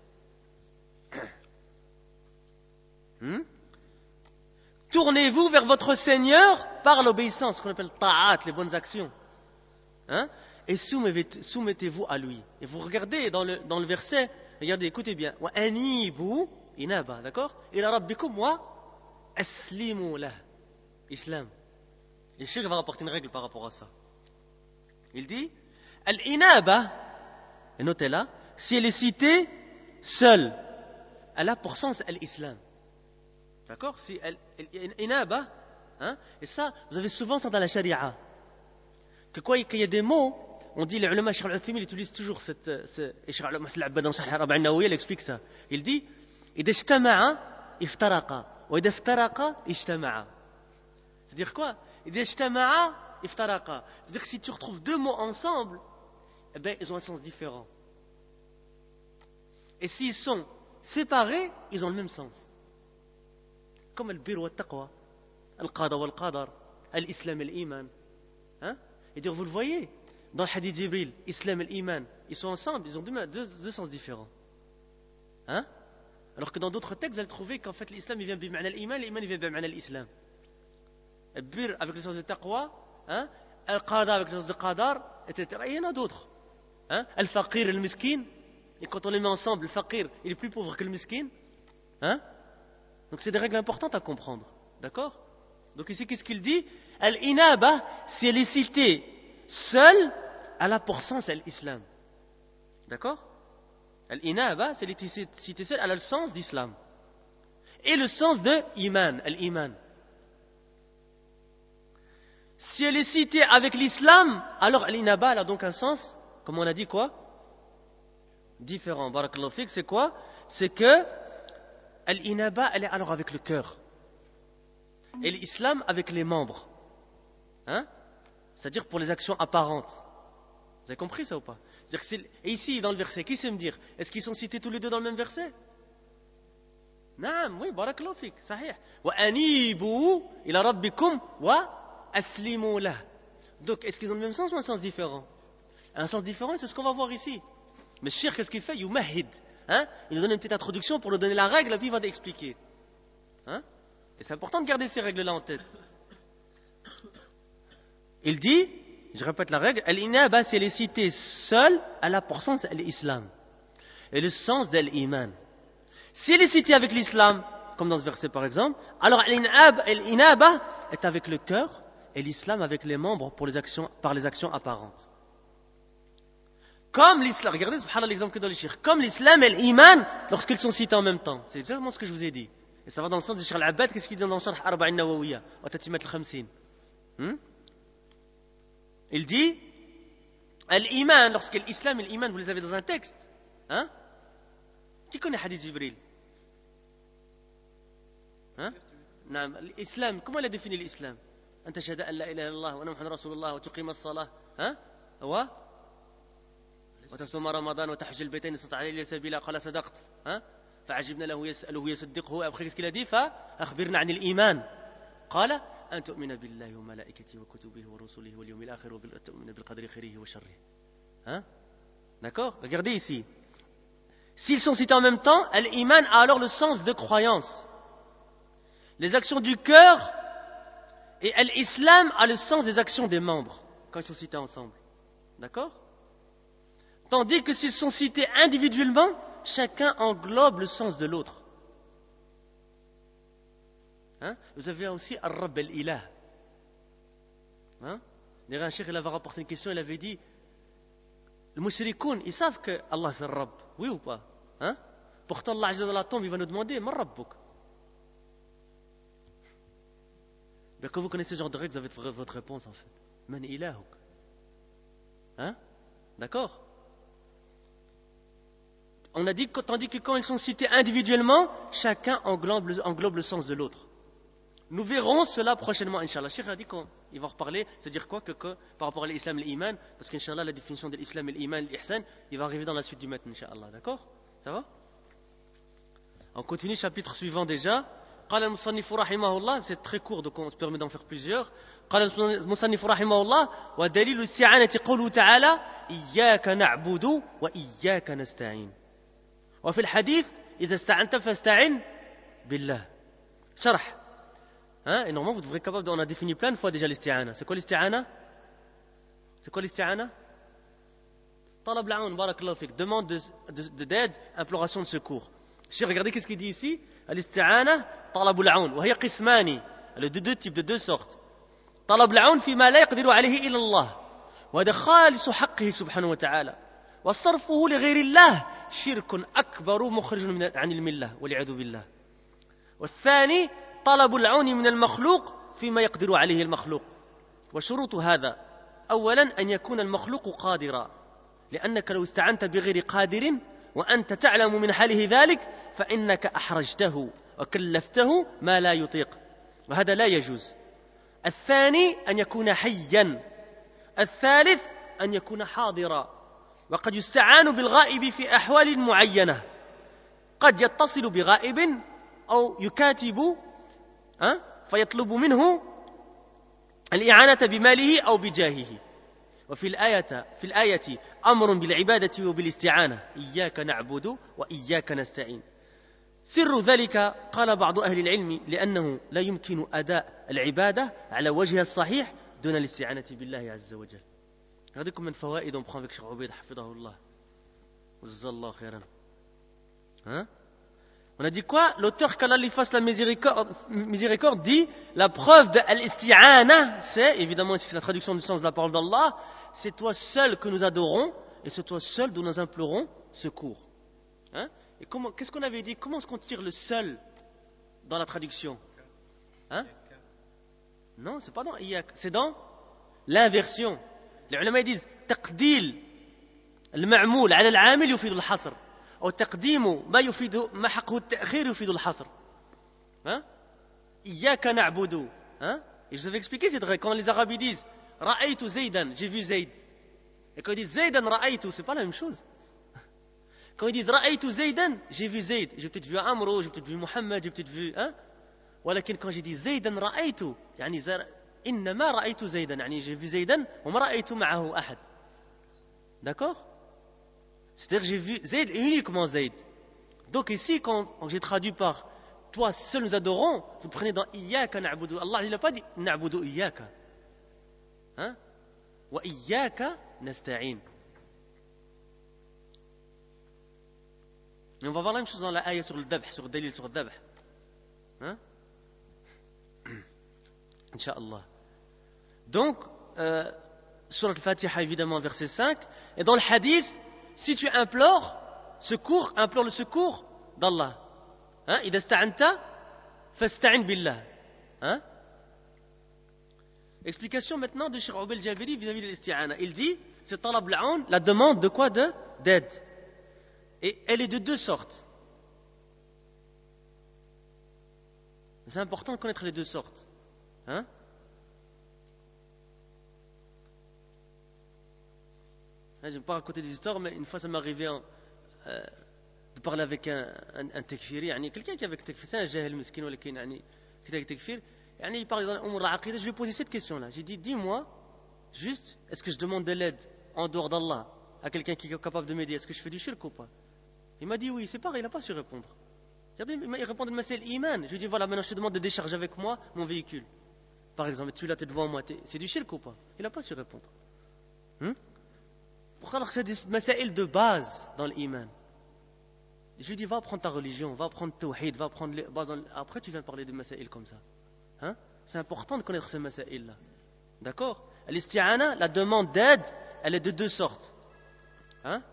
Hmm? Tournez-vous vers votre Seigneur par l'obéissance, ce qu'on appelle ta'at, les bonnes actions. Hein? Et soumettez-vous à lui. Et vous regardez dans le, dans le verset, regardez, écoutez bien. Wa anibu, inaba, d'accord? Ila rabbikum wa aslimu lah. Islam. Et le cheikh va rapporter une règle par rapport à ça. Il dit, al-inaba, et notez là, si elle est citée seule, elle a pour sens l'islam. D'accord? Si elle, inaba, hein? Et ça, vous avez souvent ça dans la charia. Que quoi, qu'il y a des mots, on dit, les ulama, Cheikh al-Uthaymin, il utilise toujours cette, ce, et Cheikh al-Abbad dans Sahih al-Arba'in an-Nawawiyya, il explique ça. Il dit, إذا اجتمع افترقا وإذا افترقا اجتمعا. C'est-à-dire quoi? إذا اجتمعا افترقا. C'est-à-dire que si tu retrouves deux mots ensemble, eh bien, ils ont un sens différent. Et s'ils sont séparés, ils ont le même sens. Comme al-bir wa al-taqwa, al-qada wa al-qadar, al-islam et l'iman. Hein? Et dire, vous le voyez, dans le hadith d'Ibril, islam et l'iman, ils sont ensemble, ils ont deux, deux, deux sens différents. Hein? Alors que dans d'autres textes, vous allez trouver qu'en fait l'islam il vient bima'na l'iman, l'iman il vient bima'na l'islam. Al-bir avec le sens de taqwa, hein? Al-qada avec le sens de qadar, et cetera. Et il y en a d'autres. Hein? Al-faqir et le miskin. Et quand on les met ensemble, le faqir, il est plus pauvre que le miskin. Hein? Donc c'est des règles importantes à comprendre. D'accord? Donc ici, qu'est-ce qu'il dit? Al-inaba, si elle est citée seule, elle a pour sens l'islam. D'accord? Al-inaba, si elle est citée seule, elle a le sens d'islam. Et le sens de iman, al-iman. Si elle est citée avec l'islam, alors al-inaba, elle a donc un sens, comme on a dit quoi? Différent. Barakallahu fik, c'est quoi? C'est que al-inaba, elle est alors avec le cœur. Et l'islam avec les membres. Hein? C'est-à-dire pour les actions apparentes. Vous avez compris ça ou pas? C'est-à-dire que et ici, dans le verset, qui sait me dire? Est-ce qu'ils sont cités tous les deux dans le même verset? Naam, oui, barakallahu fik, sahih. Wa anibu ila rabbikum wa aslimu lah. Donc, est-ce qu'ils ont le même sens ou un sens différent? Un sens différent, c'est ce qu'on va voir ici. Mais le cheikh, qu'est-ce qu'il fait? Yumahid. Hein? Il nous donne une petite introduction pour nous donner la règle, puis il va expliquer. Hein? Et c'est important de garder ces règles-là en tête. Il dit, je répète la règle, al-inaba, si elle est citée seule, elle a pour sens l'islam. Et le sens de l'iman. Si elle est citée avec l'islam, comme dans ce verset par exemple, alors al-inaba est avec le cœur et l'islam avec les membres pour les actions, par les actions apparentes. Comme l'islam, regardez subhanallah l'exemple que donne le cheikh, comme l'islam et l'iman lorsqu'ils sont cités en même temps. C'est exactement ce que je vous ai dit. Et ça va dans le sens de Cheikh al-Abbad, qu'est-ce qu'il dit dans le Sharh Arba'in an-Nawawiyya, wa Tatimat al-Khamsin. Hmm? Il dit, l'iman, lorsque l'islam et l'iman, vous les avez dans un texte, hein? Qui connaît Hadith Jibril? Hein? Non, l'islam, comment il a défini l'islam? أن تشهد أن لا إله إلا الله وأن محمدا رسول الله وتقيم الصلاة ها و وتصوم رمضان وتحج البيتين استطاع إليه سبيلا قال صدقت ها فعجبنا له يسأله يصدقه après qu'est-ce qu'il a dit فأخبرنا عن الإيمان قال أن تؤمن بالله وملائكته وكتبه ورسله واليوم الآخر وتؤمن بالقدر خيره وشره. Hein? D'accord? Regardez ici. S'ils sont cités en même temps, l'iman a alors le sens de croyance. Les actions du cœur et l'islam a le sens des actions des membres quand ils sont cités ensemble. D'accord? Tandis que s'ils sont cités individuellement, chacun englobe le sens de l'autre. Hein? Vous avez aussi Ar-Rabb al-Ilah. Hein? D'ailleurs, un cheikh il avait rapporté une question, il avait dit les mushrikoun, ils savent que Allah c'est le Rabb, oui ou pas? Hein? Pourtant, Allah Azza wa Jalla tombe, il va nous demander Man Rabbuk? Ben, quand vous connaissez ce genre de règles, vous avez votre réponse en fait. Man Ilahuk. Hein? D'accord? On a dit que, tandis que quand ils sont cités individuellement, chacun englobe, englobe le sens de l'autre. Nous verrons cela prochainement, Inch'Allah. Cheikh a dit qu'il va en reparler, c'est-à-dire quoi que, que par rapport à l'islam et l'iman, parce qu'Inch'Allah, la définition de l'islam et l'iman, l'ihsan, il va arriver dans la suite du matin, Inch'Allah. D'accord? Ça va? On continue, chapitre suivant déjà. قال المصنف رحمه الله, c'est très court donc on se permet d'en faire plusieurs. قال المصنف رحمه الله ودليل الاستعانة قوله تعالى إياك نعبد وإياك نستعين وفي الحديث إذا استعنت فاستعن بالله. شرح. Hein? Et normalement vous devrez être capable de, on a défini plein de fois déjà l'isti'ana. C'est quoi l'isti'ana? C'est quoi l'isti'ana? Talab al-aoun, barakallahu fik, demande de, de, de, d'aide, imploration de secours. Chez, regardez qu'est-ce qu'il dit ici. Al-isti'ana, talab al-aoun. Wa hiya qismani. Le de deux types, de deux sortes. Talab al-aoun fi ma la yaqdiru alayhi illa Allah. Wa hada khalisu haqqihi subhanahu wa ta'ala. Wa sarfuhu li ghayri Allah. Shirkun akbaru mukhrijun an al-millah. Wali'adu billah. والثاني طلب العون من المخلوق فيما يقدر عليه المخلوق وشروط هذا أولا أن يكون المخلوق قادرا لأنك لو استعنت بغير قادر وأنت تعلم من حاله ذلك فإنك أحرجته وكلفته ما لا يطيق وهذا لا يجوز. الثاني أن يكون حيا. الثالث أن يكون حاضرا. وقد يستعان بالغائب في أحوال معينة قد يتصل بغائب أو يكاتب أه؟ فيطلب منه الإعانة بماله أو بجاهه. وفي الآية في الآية أمر بالعبادة وبالاستعانة إياك نعبد وإياك نستعين. سر ذلك قال بعض أهل العلم لأنه لا يمكن أداء العبادة على وجهها الصحيح دون الاستعانة بالله عز وجل. هذيكم من فوائد on prend avec Cheikh Obeid حفظه الله وجزاه الله خيرا. Hein? On a dit quoi? L'auteur, qu'Allah lui fasse la miséricorde, miséricorde, dit la preuve de al-isti'ana, c'est, évidemment, c'est la traduction du sens de la parole d'Allah, c'est toi seul que nous adorons et c'est toi seul dont nous implorons secours. Hein? Et comment, qu'est-ce qu'on avait dit? Comment est-ce qu'on tire le seul dans la traduction? Hein? Non, c'est pas dans iyak, c'est dans l'inversion. Les ulama disent taqdil al-ma'moul ala al-amil yufid al-hasr. أو تقديم ما يفيد ما حقه التأخير يفيد الحصر. Hein? إياك نعبد. Hein? Et je vous avais expliqué cette règle. Quand les Arabes disent رأيت زيدا, j'ai vu Zayd. Et quand ils disent زيدا رأيت, c'est pas la même chose. Quand ils disent رأيت زيدا, j'ai vu Zayd. J'ai peut-être vu Amro, j'ai peut-être vu Mohammed, j'ai peut-être vu. Hein? ولكن quand j'ai dit زيدا رأيت, يعني زر... إنما رأيت زيدا, يعني j'ai vu زيدا وما رأيت معه أحد. D'accord? C'est-à-dire que j'ai vu Zayd et uniquement Zayd. Donc ici, quand j'ai traduit par toi seul nous adorons, vous prenez dans Iyaka na'budu. Allah il n'a pas dit na'budu Iyaka. Hein? Wa Iyaka nasta'in. Et on va voir la même chose dans la ayah sur le dabh, sur le dalil sur le dabh. Hein? Inch'Allah. Donc, euh, Surat al-Fatiha évidemment verset cinq. Et dans le hadith, si tu implores secours, implore le secours d'Allah. Hein? إذا استعنت فاستعن بالله. Hein? Explication maintenant de Cheikh Obeid al-Jabiri vis-à-vis de l'isti'ana. Il dit, c'est talab al-aoun, la demande de quoi? De d'aide. Et elle est de deux sortes. C'est important de connaître les deux sortes. Hein? Je ne vais pas raconter des histoires, mais une fois ça m'est arrivé en, euh, de parler avec un, un, un tekfiri, yani, quelqu'un qui est avec tekfir, c'est un jahil miskin, qui est avec tekfir, yani, il parle dans l'umur al-aqida. Je lui ai posé cette question-là. J'ai dit, dis-moi, juste, est-ce que je demande de l'aide en dehors d'Allah à quelqu'un qui est capable de m'aider? Est-ce que je fais du shirk ou pas? Il m'a dit oui, c'est pareil, il n'a pas su répondre. Regardez, il répond de masel iman. Je lui ai dit, voilà, maintenant je te demande de décharger avec moi mon véhicule. Par exemple, tu l'as, tu es devant moi, c'est du shirk ou pas? Il n'a pas su répondre. Hum? Pourquoi c'est des masaïl de base dans l'iman? Je lui dis, va apprendre ta religion, va apprendre tawhid, va apprendre les bases. Après, tu viens parler de masaïl comme ça. Hein? C'est important de connaître ces masaïl-là. D'accord? L'isti'ana, la demande d'aide, elle est de deux sortes. Hein?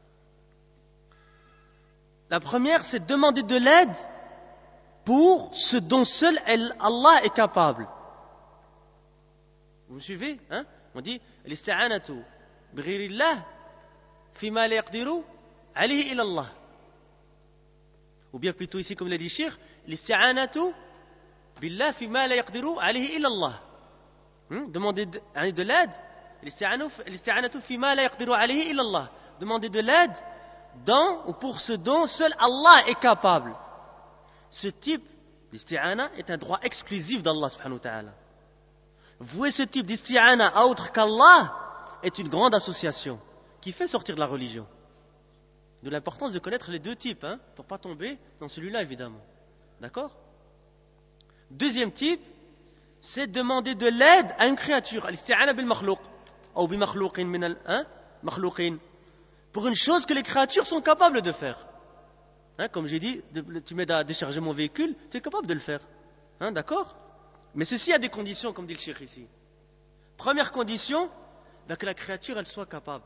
La première, c'est demander de l'aide pour ce dont seul Allah est capable. Vous me suivez? Hein? On dit, l'isti'anatu بغير الله فيما لا يقدر عليه إلا الله. Ou bien plutôt ici comme l'a dit Cheikh, الاستعانة بالله فيما لا يقدر عليه إلا الله. Demander de, de l'aide, الاستعانة فيما لا يقدر عليه إلا الله. Demander de l'aide dans ou pour ce dont seul Allah est capable. Ce type d'isti'ana est un droit exclusif d'Allah subhanahu wa ta'ala. Vouer ce type d'isti'ana à autre qu'Allah est une grande association qui fait sortir de la religion. De l'importance de connaître les deux types, hein, pour ne pas tomber dans celui-là, évidemment. D'accord? Deuxième type, c'est demander de l'aide à une créature. Al-isti'ana bil makhlouq, ou bi makhlouqin min al, hein, makhlouqin. pour une chose que les créatures sont capables de faire. Hein, comme j'ai dit, de, tu m'aides à décharger mon véhicule, tu es capable de le faire. Hein, d'accord? Mais ceci a des conditions, comme dit le cheikh ici. Première condition, ben que la créature, elle soit capable.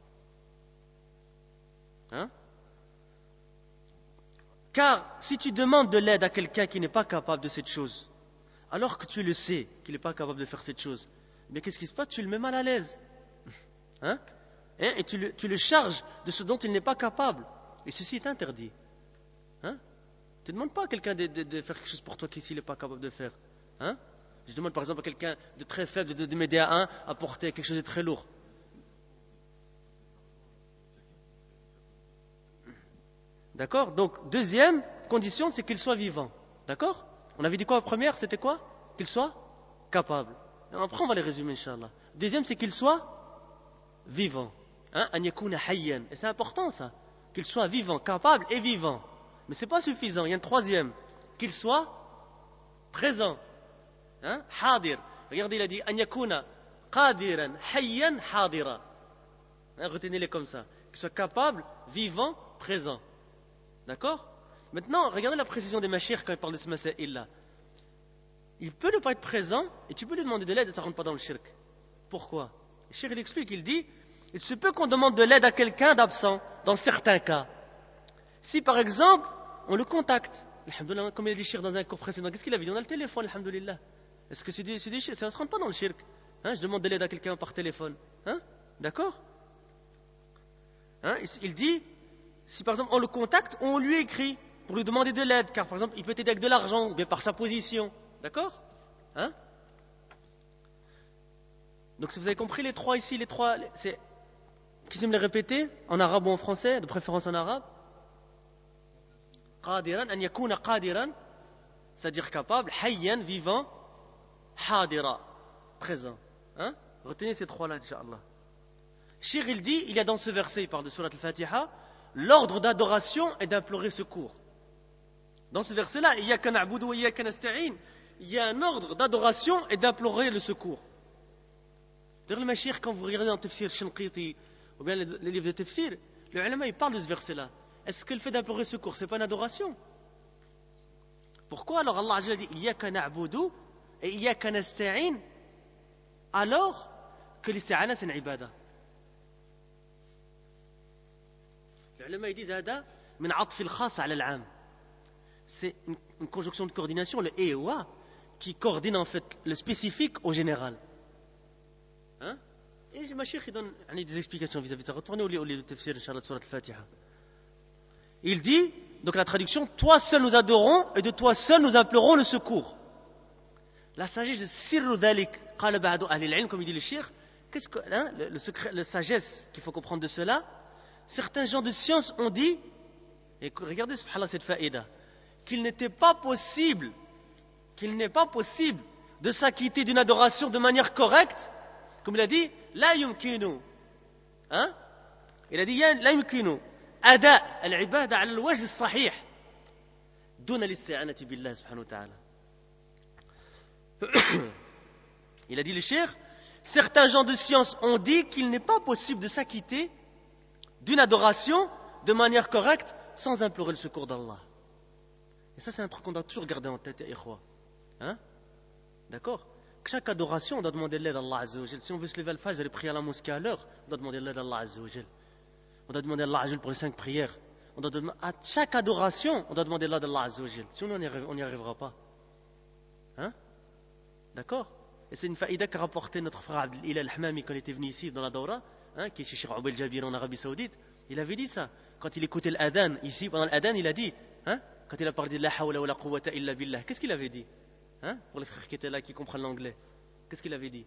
Hein? Car si tu demandes de l'aide à quelqu'un qui n'est pas capable de cette chose, alors que tu le sais qu'il n'est pas capable de faire cette chose, mais qu'est-ce qui se passe? Tu le mets mal à l'aise. Hein? Et tu le, tu le charges de ce dont il n'est pas capable. Et ceci est interdit. Hein? Tu ne demandes pas à quelqu'un de, de, de faire quelque chose pour toi qu'il n'est pas capable de faire. Hein? Je demande par exemple à quelqu'un de très faible de, de m'aider à un à porter quelque chose de très lourd. D'accord? Donc, deuxième condition, c'est qu'il soit vivant. D'accord? On avait dit quoi la première? C'était quoi? Qu'il soit capable. Après, on va les résumer, Inch'Allah. Deuxième, c'est qu'il soit vivant. Hein? An yakuna hayyan. Et c'est important, ça. Qu'il soit vivant, capable et vivant. Mais ce n'est pas suffisant. Il y a un troisième. Qu'il soit présent. Hein? Hadir. Regardez, il a dit An yakuna qadiran, hayyan, hadira. Hein? Retenez-les comme ça. Qu'il soit capable, vivant, présent. D'accord? Maintenant, regardez la précision des mashayikh quand ils parlent de ce masaïl-là. Il peut ne pas être présent et tu peux lui demander de l'aide et ça ne rentre pas dans le shirk. Pourquoi? Le cheikh il explique, il dit il se peut qu'on demande de l'aide à quelqu'un d'absent, dans certains cas. Si par exemple, on le contacte, alhamdoulilah, comme il a dit shirk dans un cours précédent, qu'est-ce qu'il avait dit? On a le téléphone, alhamdoulilah. Est-ce que c'est des, c'est des shirk? Ça ne se rentre pas dans le shirk. Hein? Je demande de l'aide à quelqu'un par téléphone. Hein? D'accord? Hein? Il dit si par exemple on le contacte, on lui écrit pour lui demander de l'aide, car par exemple il peut t'aider avec de l'argent ou bien par sa position. D'accord? Hein? Donc si vous avez compris les trois ici, les trois, c'est... Qui sait me les répéter? En arabe ou en français, de préférence en arabe? Qadiran, an yakuna qadiran, c'est-à-dire capable, hayyan, vivant, hadira, présent. Hein? Retenez ces trois-là, Inch'Allah. Cheikh il dit, il y a dans ce verset, il parle de Surat al-Fatiha, l'ordre d'adoration et d'implorer secours. Dans ce verset-là, il y a qu'un a'budu wa iyyaka nasta'in, il y a un ordre d'adoration et d'implorer le secours. D'ailleurs, le mashayikh, quand vous regardez dans le tafsir Shinqiti, ou bien les, les livres de tafsir, le ulama, il parle de ce verset-là. Est-ce que le fait d'implorer secours, c'est pas une adoration? Pourquoi alors Allah a dit iyyaka na'budu et iyyaka nasta'in, alors que l'isti'ana c'est une ibada? Les ulama ils disent hada min 'atf al-khas 'ala al-'am. C'est une, une conjonction de coordination, le et wa, qui coordine en fait le spécifique au général. Hein? Et le mashayikh il donne des explications vis-à-vis de ça. Retournez au livre de tafsir, Inch'Allah, de Surat al-Fatiha. Il dit, donc la traduction, toi seul nous adorons et de toi seul nous implorons le secours. La sagesse de sirru dhalik, qala ba'du ahli al-'ilm, comme il dit le cheikh, qu'est-ce que, hein, le, le secret, la sagesse qu'il faut comprendre de cela, certains gens de science ont dit, et regardez subhanallah cette faïda, qu'il n'était pas possible, qu'il n'est pas possible de s'acquitter d'une adoration de manière correcte, comme il a dit, la yumkinu, hein? Il a dit, la yumkinu, ada al-ibada ala al-wajh as-sahih, duna l'isti'anati billah subhanahu wa ta'ala. Il a dit le cheikh, certains gens de science ont dit qu'il n'est pas possible de s'acquitter d'une adoration de manière correcte sans implorer le secours d'Allah. Et ça, c'est un truc qu'on doit toujours garder en tête, ya ikhwa. Hein? D'accord? Chaque adoration, on doit demander l'aide d'Allah Azza wa Jal. Si on veut se lever al-Fajr et prier à la mosquée à l'heure, on doit demander l'aide d'Allah Azza wa Jal. On doit demander à Allah Azza wa Jal pour les cinq prières. On doit demander, à chaque adoration, on doit demander l'aide d'Allah Azza wa Jal. Sinon, on n'y arrivera pas. Hein? D'accord? Et c'est une faïda qu'a rapporté notre frère Abdel al-Hamami quand il était venu ici dans la Dawra, hein, qui est chez Cheikh Oubel Jabir en Arabie Saoudite. Il avait dit ça. Quand il écoutait l'adhan ici, pendant l'adhan, il a dit, hein, quand il a parlé de la hawla wa la quwwata illa billah, qu'est-ce qu'il avait dit? Hein? Pour les frères qui étaient là, qui comprennent l'anglais. Qu'est-ce qu'il avait dit?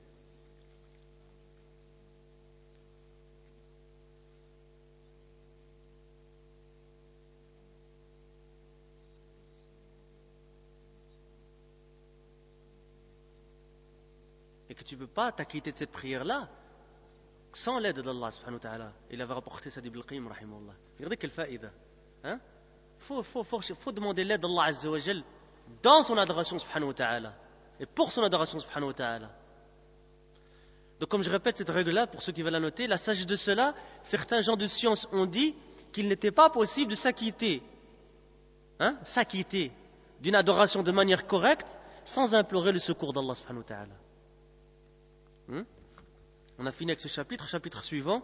Et que tu ne peux pas t'acquitter de cette prière-là sans l'aide d'Allah subhanahu wa ta'ala. Il avait rapporté ça d'Ibn al-Qayyim rahimahullah. Regardez quelle faïda. Hein? Faut, faut, faut, faut demander l'aide d'Allah Azza wa Jal dans son adoration subhanahu wa ta'ala et pour son adoration subhanahu wa ta'ala. Donc comme je répète cette règle-là, pour ceux qui veulent la noter, la sagesse de cela, certains gens de science ont dit qu'il n'était pas possible de s'acquitter, hein, s'acquitter d'une adoration de manière correcte sans implorer le secours d'Allah subhanahu wa ta'ala. Hmm? On a fini avec ce chapitre, chapitre suivant.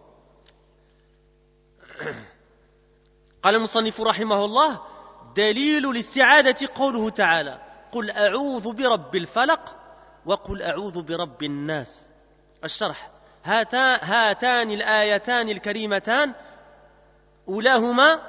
قال المصنف رحمه الله دليل الاستعاذة قوله تعالى قل أعوذ برب الفلق وقل أعوذ برب الناس. الشرح هاتان الآيتان الكريمتان أولاهما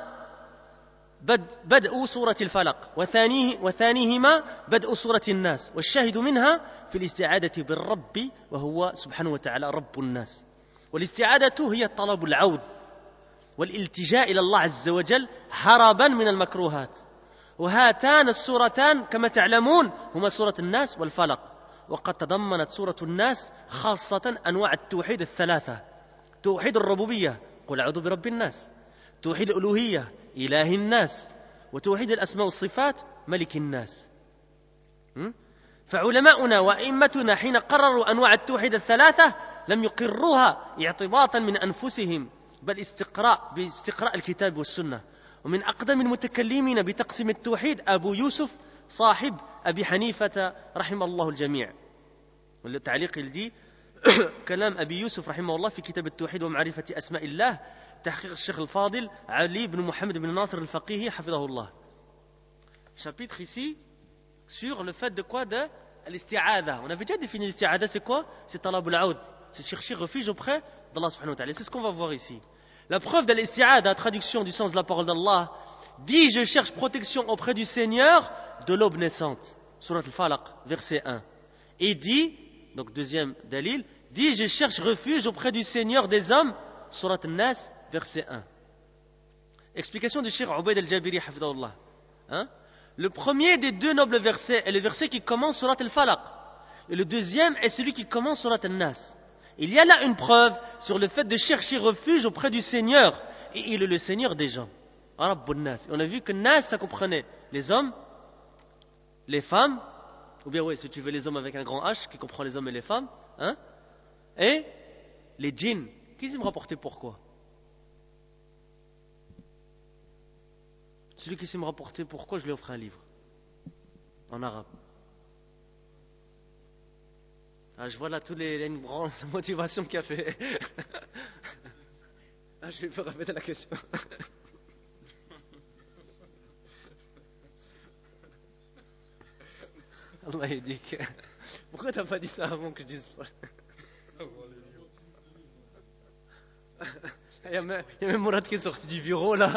بدء سورة الفلق وثانيه وثانيهما بدء سورة الناس والشاهد منها في الاستعاذة بالرب وهو سبحانه وتعالى رب الناس. والاستعاذة هي طلب العوذ والالتجاء إلى الله عز وجل هربا من المكروهات. وهاتان السورتان كما تعلمون هما سورة الناس والفلق. وقد تضمنت سورة الناس خاصة أنواع التوحيد الثلاثة: توحيد الربوبية قل أعوذ برب الناس، توحيد الألوهية إله الناس، وتوحيد الأسماء والصفات ملك الناس. فعلماؤنا وأئمتنا حين قرروا أنواع التوحيد الثلاثة لم يقروها اعتباطا من أنفسهم بل استقراء باستقراء الكتاب والسنة. ومن أقدم المتكلمين بتقسيم التوحيد أبو يوسف صاحب أبي حنيفة رحمه الله الجميع. والتعليق الدي كلام أبي يوسف رحمه الله في كتاب التوحيد ومعرفة أسماء الله تحقيق الشيخ الفاضل علي بن محمد بن ناصر الفقيهي حفظه الله. Chapitre ici sur le fait de quoi? De l'isti'adha. On avait déjà défini l'isti'adha, c'est quoi? C'est talab al-aoud, c'est chercher refuge auprès d'Allah subhanahu wa ta'ala. C'est ce qu'on va voir ici. La preuve de l'isti'adha, traduction du sens de la parole d'Allah, dit je cherche protection auprès du Seigneur de l'aube naissante. Surat al-Falaq, verset un. Et dit, donc deuxième dalil, dit je cherche refuge auprès du Seigneur des hommes. Surat al-Nas, verset un. Explication du Cheikh Ubayd al-Jabiri, hafidahullah. Hein? Le premier des deux nobles versets est le verset qui commence Surat al-Falaq. Et le deuxième est celui qui commence Surat al-Nas. Il y a là une preuve sur le fait de chercher refuge auprès du Seigneur. Et il est le Seigneur des gens. Rabbun Nas. On a vu que Nas, ça comprenait les hommes, les femmes, ou bien oui, si tu veux les hommes avec un grand H, qui comprend les hommes et les femmes, hein, et les djinns. Qui sait me rapporter pourquoi? Celui qui sait me rapporter pourquoi, je lui offre un livre en arabe. Ah, je vois là tous les, une grande motivation qu'il a fait. Ah, je vais répéter la question. Allah il dit que... Pourquoi t'as pas dit ça avant que je dise pas? Il y a même, il y a même Mourad qui est sorti du bureau là.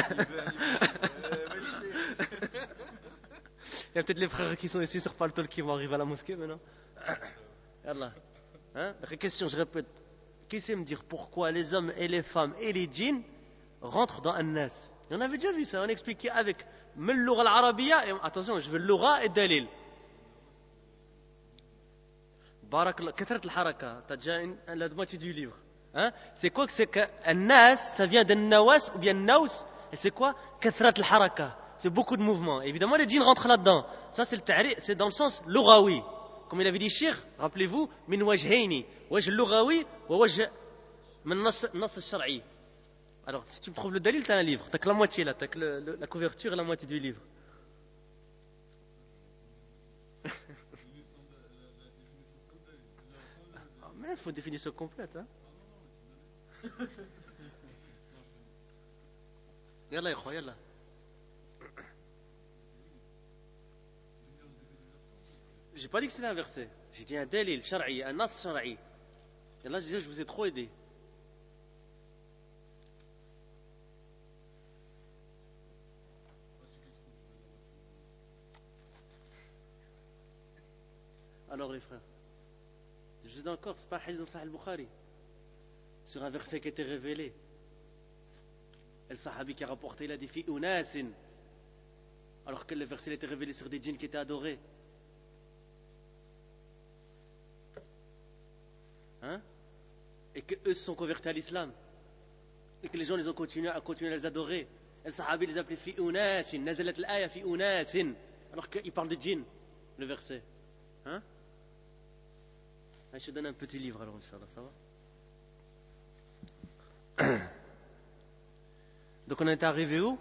Il y a peut-être les frères qui sont ici sur Paltol qui vont arriver à la mosquée maintenant. Allah. Hein? La question, je répète. Qui sait me dire pourquoi les hommes et les femmes et les djinns rentrent dans An-Nas? Et on avait déjà vu ça, on expliquait avec Melloura al-Arabiya. Et attention, je veux Loura et Dalil. Barakallah, Kathrat al-Haraka. T'as déjà une, la moitié du livre. Hein? C'est quoi que c'est que An-Nas, ça vient d'An-Nawas ou bien Naus. Et c'est quoi? Kathrat al-Haraka. C'est beaucoup de mouvements. Évidemment, les djinns rentrent là-dedans. Ça, c'est le ta'ri, c'est dans le sens lourawi. Comme il avait dit Cheikh, rappelez-vous, min wajhayni, wajh lourawi wa wajh min nas al-shar'i. Alors, si tu me trouves le dalil, tu as un livre. Tu n'as que la moitié là, tu as que le, le, la couverture et la moitié du livre. Ah, mais il faut une définition complète. Hein? Yallah, ya yallah. J'ai pas dit que c'était un verset. J'ai dit un dalil, shar'i, un nas shar'i. Et là, je disais, je vous ai trop aidé. Alors les frères, je dis encore, c'est pas un hadith dans Sahih al-Bukhari. Sur un verset qui a été révélé. Et le sahabi qui a rapporté, il a dit fi unasin. Alors que le verset a été révélé sur des djinns qui étaient adorés. Hein? Et que eux se sont convertis à l'islam. Et que les gens les ont continué à continuer à les adorer. Et le sahabi les appelait fi unasin. Nazalat al-aya fi unasin. Alors qu'il parle de djinns, le verset. Hein? Je te donne un petit livre alors, Inch'Allah, ça va? Donc on est arrivé où?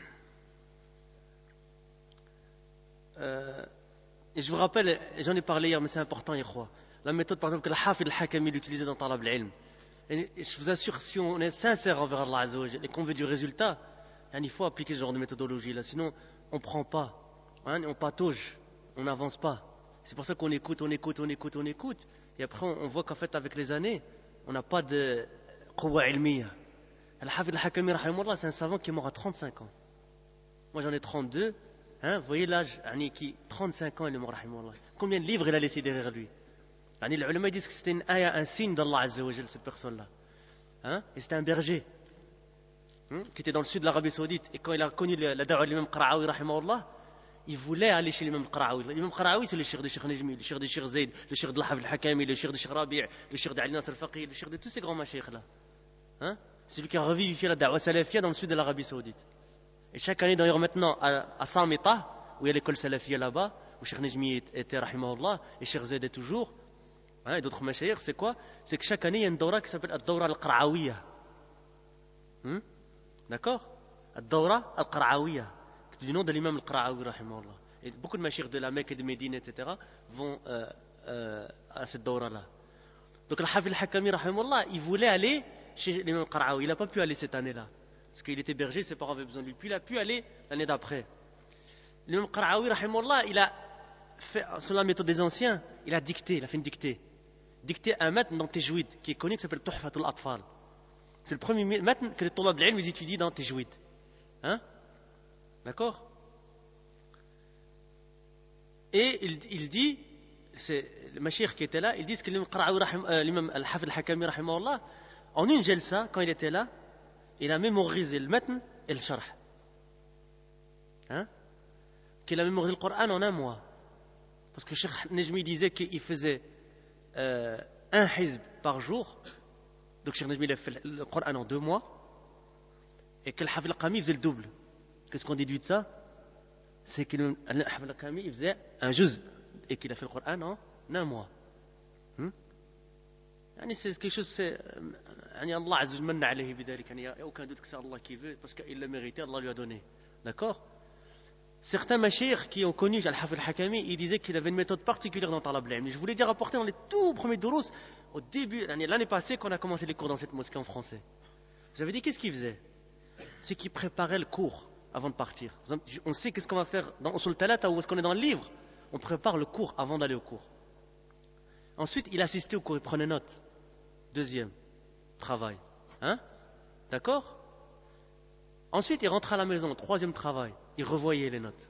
euh, Et je vous rappelle, j'en ai parlé hier, mais c'est important, y croire. La méthode, par exemple, que le Hafid al-Hakami l'utilisait dans Talab al-Ilm. Et je vous assure, si on est sincère envers Allah Azza wa Jalla et qu'on veut du résultat, il faut appliquer ce genre de méthodologie-là. Sinon, on ne prend pas. Hein, on patauge. On n'avance pas. C'est pour ça qu'on écoute, on écoute, on écoute, on écoute. Et après, on voit qu'en fait, avec les années, on n'a pas de quwa ilmiya. Al-Hafid al-Hakami, rahimahullah, c'est un savant qui est mort à trente-cinq ans. Moi, j'en ai trente-deux. Hein, vous voyez l'âge, qui trente-cinq ans, il est mort, rahimahullah. Combien de livres il a laissé derrière lui? Les ulama disent que c'était une aya, un signe d'Allah Azza wa Jalla, cette personne-là. Hein? Et c'était un berger hein, qui était dans le sud de l'Arabie Saoudite. Et quand il a connu la da'wa de l'imam Qara'awi, rahimahullah, il voulait aller chez l'imam Qara'awi. L'imam Qara'awi, c'est le cheikh de Cheikh Najmi, le cheikh de Cheikh Zayd, le cheikh de l'Hafid al-Hakami, le cheikh de Cheikh Rabi', le cheikh d'Ali Nasr al-Faqih, le cheikh de tous ces grands mashayikh-là. Hein? C'est lui qui a revivifié la da'wa salafiyya dans le sud de l'Arabie Saoudite. Et chaque année, d'ailleurs, maintenant, à, à Samita, où il y a l'école salafiyya là-bas, où Cheikh Najmi était, rahimahullah, et Cheikh Zayd est toujours, hein, et d'autres mashayikh, c'est quoi? C'est que chaque année, il y a une dawra qui s'appelle Ad-Dawra al-Qara'awiyya. Hmm? D'accord? Ad-Dawra al-Qara'awiyya. C'est du nom de l'imam al-Qara'awi, rahimahullah. Et beaucoup de mashayikh de la Mecque et de Médine, et cetera, vont euh, euh, à cette dawra-là. Donc, le Hafid al-Hakami, rahimahullah, il voulait aller chez l'imam al-Qara'awi. Il n'a pas pu aller cette année-là. Parce qu'il était berger, ses parents avaient besoin de lui. Puis il a pu aller l'année d'après. L'imam al-Qara'awi, rahimahullah, il a fait, selon la méthode des anciens, il a dicté, il a fait une dictée. Dicté un matn dans Tajwid, qui est connu, qui s'appelle Tuhfatul Atfal. C'est le premier matn que les Tulab al-Ilm étudient dans Tajwid. Hein? D'accord? Et il, il dit, c'est le mashayikh qui était là, ils disent que l'imam Qara'awi, euh, l'imam al-Hafid al-Hakami, rahimahullah, en une jalsa, quand il était là, il a mémorisé le matn et le sharh. Hein? Qu'il a mémorisé le Coran en un mois. Parce que Cheikh Najmi disait qu'il faisait euh, un hizb par jour. Donc Cheikh Najmi a fait le Coran en deux mois. Et que le Hafid al-Qami faisait le double. Qu'est-ce qu'on déduit de ça? C'est que le Hafid al-Qami faisait un juz. Et qu'il a fait le Coran en un mois. Hmm? C'est quelque chose, c'est. Allah Azza wa Jalla alayhi bidalik. Il n'y a aucun doute que c'est Allah qui veut. Parce qu'il l'a mérité, Allah lui a donné. D'accord? Certains mashayikh qui ont connu Al-Hafid al-Hakami, ils disaient qu'il avait une méthode particulière dans Talab al-Ilm. Je voulais dire rapporter dans les tout premiers durous, au début, l'année passée, quand on a commencé les cours dans cette mosquée en français. J'avais dit, qu'est-ce qu'il faisait? C'est qu'il préparait le cours avant de partir. On sait qu'est-ce qu'on va faire dans Usul Talata ou est-ce qu'on est dans le livre. On prépare le cours avant d'aller au cours. Ensuite, il assistait au cours, il prenait note. Deuxième travail. Hein? D'accord? Ensuite, il rentrait à la maison. Troisième travail. Il revoyait les notes.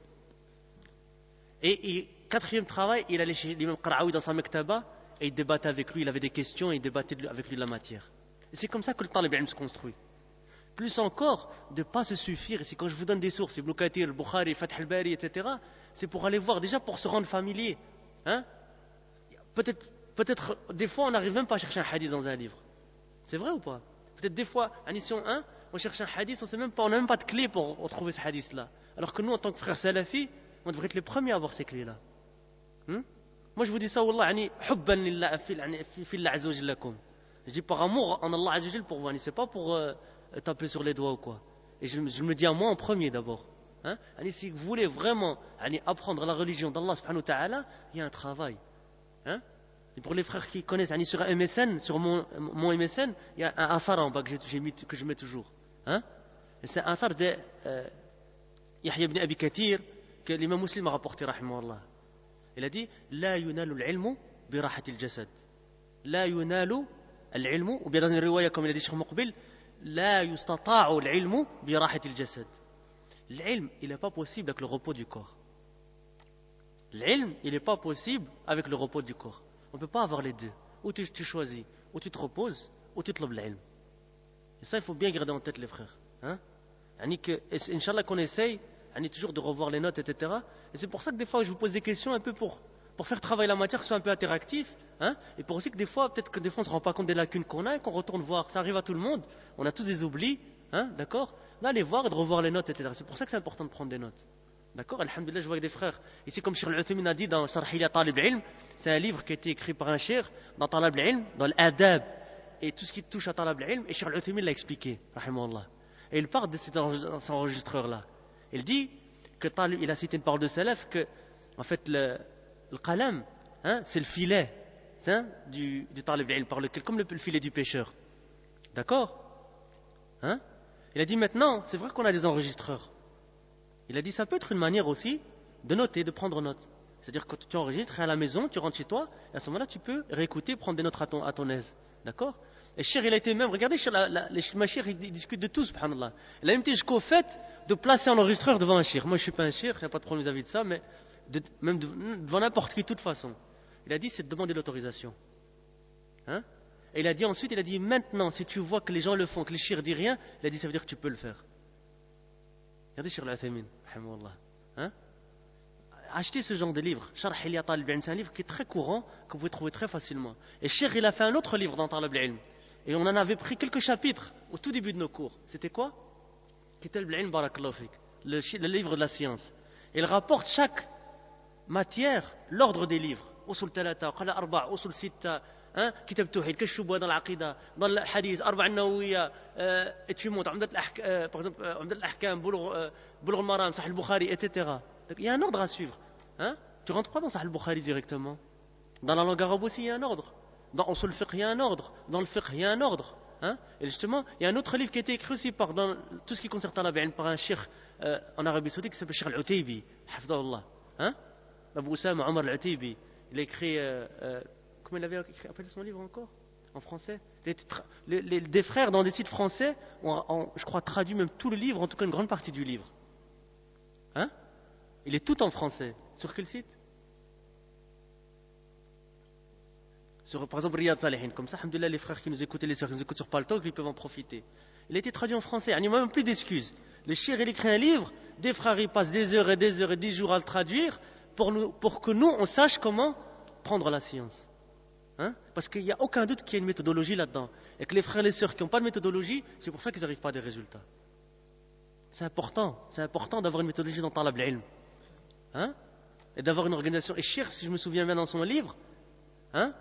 Et, et quatrième travail, il allait chez l'imam Qara'awi dans sa mektaba et il débattait avec lui, il avait des questions et il débattait avec lui de la matière. Et c'est comme ça que le talib ilm se construit. Plus encore, de ne pas se suffire. Et c'est quand je vous donne des sources, Ibn Kathir, le Bukhari, Fath al-Bari, et cetera, c'est pour aller voir, déjà pour se rendre familier. Hein? Peut-être, peut-être, des fois, on n'arrive même pas à chercher un hadith dans un livre. C'est vrai ou pas? Peut-être des fois, en mission un, on cherche un hadith, on sait même pas, on n'a même pas de clé pour retrouver ce hadith-là. Alors que nous, en tant que frères salafi, on devrait être les premiers à avoir ces clés-là. Hmm? Moi, je vous dis ça, wallah, yani, hubban lillah, fillah azza wa jallakum. Je dis par amour en Allah azza wa jalla pour vous, c'est pas pour euh, taper sur les doigts ou quoi. Et je, je me dis à moi en premier d'abord. Hein? Yani, si vous voulez vraiment yani, apprendre la religion d'Allah subhanahu wa ta'ala, il y a un travail. Hein? Et pour les frères qui connaissent, yani, sur M S N, sur mon, mon M S N, il y a un athar en bas que, j'ai mis, que je mets toujours. Hein? Et c'est un athar de euh, Yahya ibn Abi Kathir que l'imam Muslim a rapporté, rahimahullah. Il a dit La yunalu al-ilmu bi rahati al-jasad. La yunalu al-ilmu, ou bien dans une riwaya comme il a dit Cheikh Muqbil, La yustata'u al-ilmu bi rahati al-jasad. L'ilm, il n'est pas possible avec le repos du corps. L'ilm, il n'est pas possible avec le repos du corps. On ne peut pas avoir les deux. Ou tu, tu choisis, ou tu te reposes, ou tu te lèves l'ilm. Et ça, il faut bien garder en tête, les frères. Hein? Que, Inch'Allah, qu'on essaye toujours de revoir les notes, et cetera. Et c'est pour ça que des fois, je vous pose des questions un peu pour, pour faire travailler la matière, que ce soit un peu interactif. Hein? Et pour aussi que des fois, peut-être que des fois, on ne se rend pas compte des lacunes qu'on a et qu'on retourne voir. Ça arrive à tout le monde. On a tous des oublis. Hein? D'accord? D'aller voir et de revoir les notes, et cetera. C'est pour ça que c'est important de prendre des notes. D'accord, alhamdoulilah, je vois des frères. Ici, comme Cheikh Al-Uthaymin a dit dans Sharh Hilya Talib al-Ilm, c'est un livre qui a été écrit par un cheikh dans Talib al-Ilm, dans l'adab, et tout ce qui touche à Talib al-Ilm, et Cheikh Al-Uthaymin l'a expliqué, rahimahullah. Et il parle de cet enregistreur-là. Il dit que Talib, il a cité une parole de Salaf, que, en fait, le, le qalam, hein, c'est le filet, hein, du, du Talib al-Ilm, par lequel, comme le, le filet du pêcheur. D'accord? Hein? Il a dit maintenant, c'est vrai qu'on a des enregistreurs. Il a dit ça peut être une manière aussi de noter, de prendre note. C'est-à-dire que tu enregistres à la maison, tu rentres chez toi, et à ce moment-là, tu peux réécouter, prendre des notes à ton, à ton aise. D'accord? Et Cheikh, il a été même, regardez, la, la, les Cheikh, ils discutent de tout, subhanallah. Il a même été jusqu'au fait de placer un enregistreur devant un Cheikh. Moi, je ne suis pas un Cheikh, il n'y a pas de problème vis-à-vis de ça, mais de, même de, devant n'importe qui, de toute façon. Il a dit, c'est de demander l'autorisation. Hein? Et il a dit ensuite, il a dit, maintenant, si tu vois que les gens le font, que les Cheikh ne disent rien, il a dit, ça veut dire que tu peux le faire. Regardez Cheikh Al-Uthaymin, rahimahullah. Hein? Achetez ce genre de livre. Sharh Hilya Talib al-Ilm, c'est un livre qui est très courant, que vous pouvez trouver très facilement. Et Cheikh, il a fait un autre livre dans Talib al-Ilm. Et on en avait pris quelques chapitres au tout début de nos cours. C'était quoi? Kitab al-Ilm Barakallahu Fik, le, le livre de la science. Et il rapporte chaque matière, l'ordre des livres. Usul Talata, Qala Arba', Usul Sitta, hein, Kitab Tawhid, Kashf Shubha dans l'Aqida, dans le Hadith, Arba' an-Nawawiyya, et tu montes, par exemple, Umdat al-Ahkam, Bulugh al-Maram, Sahih al-Bukhari, et cetera. Donc, il y a un ordre à suivre. Hein? Tu ne rentres pas dans Sahih al-Bukhari directement. Dans la langue arabe aussi, il y a un ordre. Dans Usul al-Fiqh, il y a un ordre. Dans le Fiqh, il y a un ordre. Hein? Et justement, il y a un autre livre qui a été écrit aussi par, dans tout ce qui concerne Talib al-Ilm par un cheikh euh, en Arabie Saoudite qui s'appelle Cheikh Al-Utaybi, hafidahullah. Hein? Abu Usama Omar Al-Utaybi. Il a écrit. Euh, euh, comment il avait appelé son livre encore? En français? tra- les, les, Des frères dans des sites français ont, ont, je crois, traduit même tout le livre, en tout cas une grande partie du livre. Hein? Il est tout en français. Sur quel site? Sur, par exemple, Riyad Salihin. Comme ça, alhamdoulilah, les frères qui nous écoutent et les sœurs qui nous écoutent sur Paltalk, ils peuvent en profiter. Il a été traduit en français. Il n'y a même plus d'excuses. Le cheikh, il écrit un livre, des frères, ils passent des heures et des heures et des jours à le traduire pour, nous, pour que nous, on sache comment prendre la science. Hein? Parce qu'il n'y a aucun doute qu'il y a une méthodologie là-dedans. Et que les frères et les sœurs qui n'ont pas de méthodologie, c'est pour ça qu'ils n'arrivent pas à des résultats. C'est important. C'est important d'avoir une méthodologie dans Talib al-Ilm. Hein? Et d'avoir une organisation. Et cheikh, si je me souviens bien dans son livre, hein?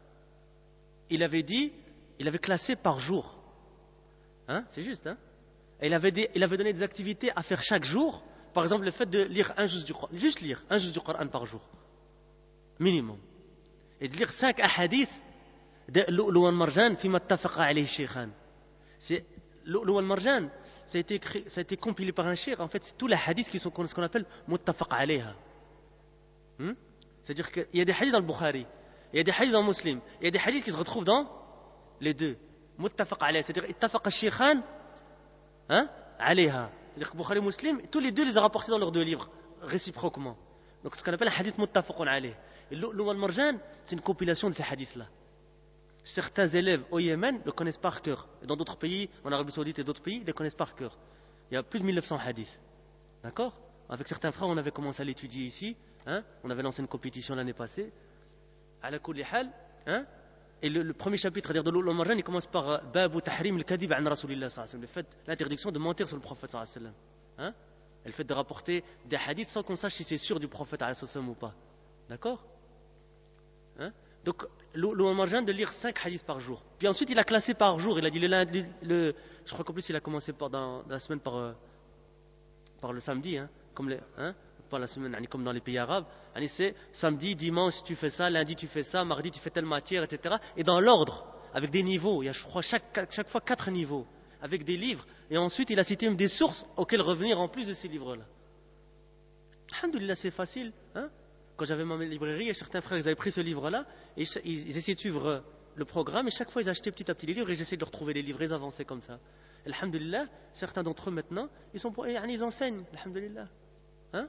Il avait dit, il avait classé par jour. Hein? C'est juste, hein? Et il avait, des, il avait donné des activités à faire chaque jour. Par exemple, le fait de lire un juz du Coran. Juste lire un juz du Coran par jour. Minimum. Et de lire cinq ahadiths de Lu'lu' wal Marjan fima ittafaqa alayhi shaykhan. C'est Lu'lu' wal Marjan, ça a été écrit, ça a été compilé par un cheikh. En fait, c'est tous les hadiths qui sont ce qu'on appelle muttafaq alayha. Hmm? C'est-à-dire qu'il y a des hadiths dans le Bukhari. Il y a des hadiths dans Muslim. Il y a des hadiths qui se retrouvent dans les deux. Muttafaq alayha. C'est-à-dire, ittafaq al-shaykhan, hein, alayha. C'est-à-dire que Bukhari et Muslim, tous les deux les ont rapportés dans leurs deux livres, réciproquement. Donc, ce qu'on appelle un hadith muttafaqun alayh. Et Lu'lu' wal Marjan, c'est une compilation de ces hadiths-là. Certains élèves au Yémen le connaissent par cœur. Et dans d'autres pays, en Arabie Saoudite et d'autres pays, ils les connaissent par cœur. Il y a plus de mille neuf cents hadiths. D'accord? Avec certains frères, on avait commencé à l'étudier ici. Hein? On avait lancé une compétition l'année passée. Ala kulli hal, hein? Et le, le premier chapitre de Lu'lu' wal Marjan, il commence par Babu tahrim al-kadhib an Rasulillah sallallahu alayhi wa sallam. Le fait, l'interdiction de mentir sur le prophète sallallahu alayhi wa sallam. Hein? Et le fait de rapporter des hadiths sans qu'on sache si c'est sûr du prophète sallallahu alayhi wa sallam ou pas. D'accord? Hein? Donc, Lu'lu' wal Marjan de lire cinq hadiths par jour. Puis ensuite, il a classé par jour. Il a dit le lundi, le, je crois qu'en plus, il a commencé par, dans, dans la semaine par, euh, par le samedi, hein? Comme les, hein? Pas la semaine, comme dans les pays arabes. C'est samedi, dimanche, tu fais ça, lundi, tu fais ça, mardi, tu fais telle matière, et cetera. Et dans l'ordre, avec des niveaux. Il y a, je crois, chaque, chaque fois quatre niveaux, avec des livres. Et ensuite, il a cité même des sources auxquelles revenir en plus de ces livres-là. Alhamdoulilah, c'est facile. Hein? Quand j'avais ma librairie, il y a certains frères, ils avaient pris ce livre-là, et ils, ils essayaient de suivre le programme, et chaque fois, ils achetaient petit à petit les livres, et j'essayais de leur trouver les livres, ils avançaient comme ça. Alhamdoulilah, certains d'entre eux maintenant, ils, sont, ils enseignent. Alhamdoulilah. Hein?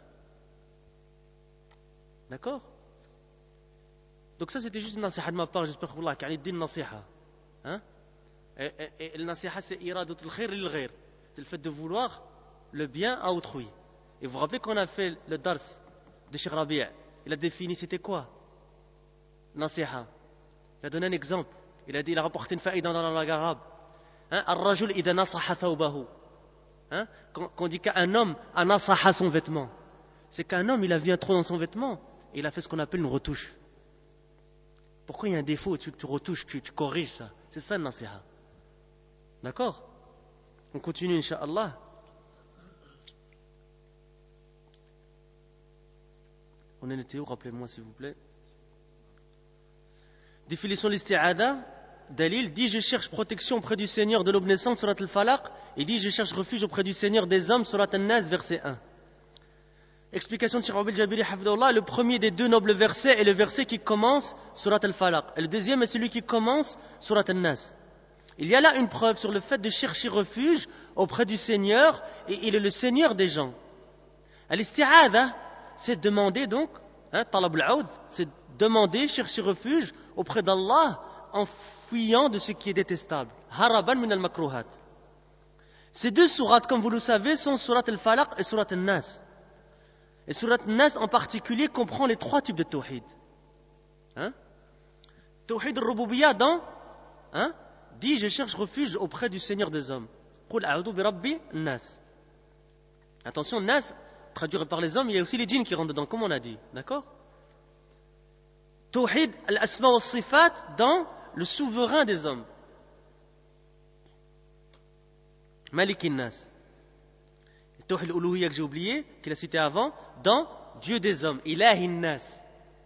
D'accord? Donc ça c'était juste une nasiha de ma part, j'espère que Allah qu'il y a une nasiha. Hein? Et, et, et le nasiha c'est iradat al-khayr lil-ghayr. C'est le fait de vouloir le bien à autrui. Et vous vous rappelez qu'on a fait le dars de Cheikh Rabi', il a défini c'était quoi? Nasiha. Il a donné un exemple. Il a dit, il a rapporté une faïda dans la langue arabe. Hein? Ar-rajul idha nasaha thawbahu. Hein? Qu'on dit qu'un homme a nasaha son vêtement. C'est qu'un homme, il a vu un trou dans son vêtement et il a fait ce qu'on appelle une retouche. Pourquoi il y a un défaut, tu, tu retouches, tu, tu corriges ça. C'est ça le nasiha. D'accord? On continue, Inch'Allah. On en était où? Rappelez-moi, s'il vous plaît. Définition de l'isti'ada. Dalil dit je cherche protection auprès du Seigneur de l'aube naissante, surat al-Falaq. Et dit je cherche refuge auprès du Seigneur des hommes, surat al-Nas, verset un. Explication de Cheikh Abul Jabiri Hafidahullah. Le premier des deux nobles versets est le verset qui commence surat al-Falaq. Et le deuxième est celui qui commence surat al-Nas. Il y a là une preuve sur le fait de chercher refuge auprès du Seigneur, et il est le Seigneur des gens. Al-isti'ada, c'est demander donc, hein, talab al-aoud, c'est demander, chercher refuge auprès d'Allah en fuyant de ce qui est détestable. Haraban min al-makruhat. Ces deux sourates, comme vous le savez, sont surat al-Falaq et surat al-Nas. Et surat al-Nas en particulier comprend les trois types de tawhid. Hein? Tawhid al-Rububiyyah dans, hein, dit je cherche refuge auprès du Seigneur des hommes. Qul a'udhu bi rabbi nas. Attention, nas, traduit par les hommes, il y a aussi les djinns qui rentrent dedans, comme on a dit. D'accord? Tawhid al-asma wa sifat dans le souverain des hommes. Malik nas. Tawhid al-uluhiyya que j'ai oublié, qu'il a cité avant, dans Dieu des hommes. Ilahi nas.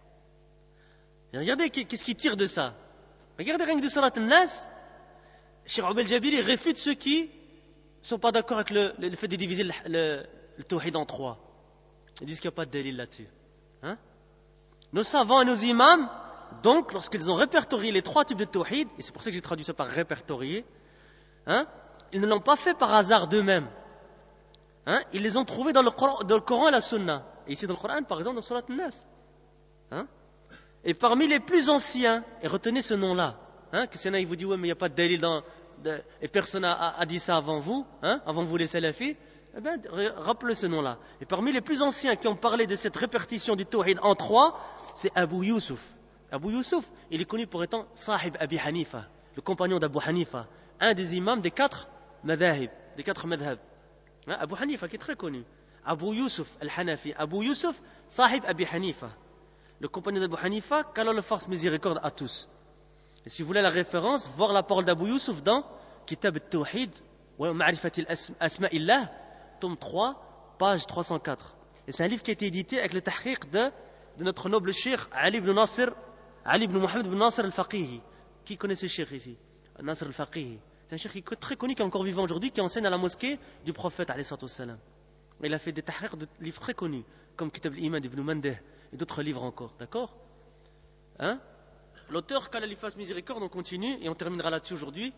Et regardez qu'est-ce qui tire de ça. Regardez rien que de surat al-Nas. Cheikh Abul Jabiri réfute ceux qui ne sont pas d'accord avec le, le, le fait de diviser le, le, le tawhid en trois. Ils disent qu'il n'y a pas de dalil là-dessus. Hein? Nos savants et nos imams, donc, lorsqu'ils ont répertorié les trois types de tawhid, et c'est pour ça que j'ai traduit ça par répertorier, hein, ils ne l'ont pas fait par hasard d'eux-mêmes. Hein? Ils les ont trouvés dans le, Coran, dans le Coran et la Sunna. Et ici dans le Coran, par exemple, dans Surat al-Nas. Hein? Et parmi les plus anciens, et retenez ce nom-là, hein, que s'il y en a, il vous dit, ouais, mais il n'y a pas de dalil dans, de, et personne n'a a, a dit ça avant vous, hein, avant vous les salafis, eh bien, rappelez ce nom-là. Et parmi les plus anciens qui ont parlé de cette répartition du tawhid en trois, c'est Abu Yusuf. Abu Yusuf, il est connu pour étant Sahib Abi Hanifa, le compagnon d'Abu Hanifa, un des imams des quatre madhahib, des quatre madhab. Hein, Abu Hanifa qui est très connu. Abu Yusuf al-Hanafi, Abu Yusuf, Sahib Abi Hanifa. Le compagnon d'Abu Hanifa, qu'Allah le fasse miséricorde à tous. Et si vous voulez la référence, voir la parole d'Abu Yusuf dans Kitab al-Tawhid wa Ma'rifati al-Asma'illah, tome trois, page trois cent quatre. Et c'est un livre qui a été édité avec le tahqiq de, de notre noble cheikh Ali ibn Nasir, Ali ibn Muhammad ibn Nasir al-Faqihi. Qui connaît ce cheikh ici? Nasir al-Faqihi. C'est un cheikh qui est très connu, qui est encore vivant aujourd'hui, qui enseigne à la mosquée du prophète alayhi salatu wassalam. Il a fait des tahqiq de livres très connus, comme Kitab al-Iman d'Ibn Mandeh et d'autres livres encore. D'accord? Hein? L'auteur, qu'Allah lui fasse miséricorde, on continue et on terminera là-dessus aujourd'hui.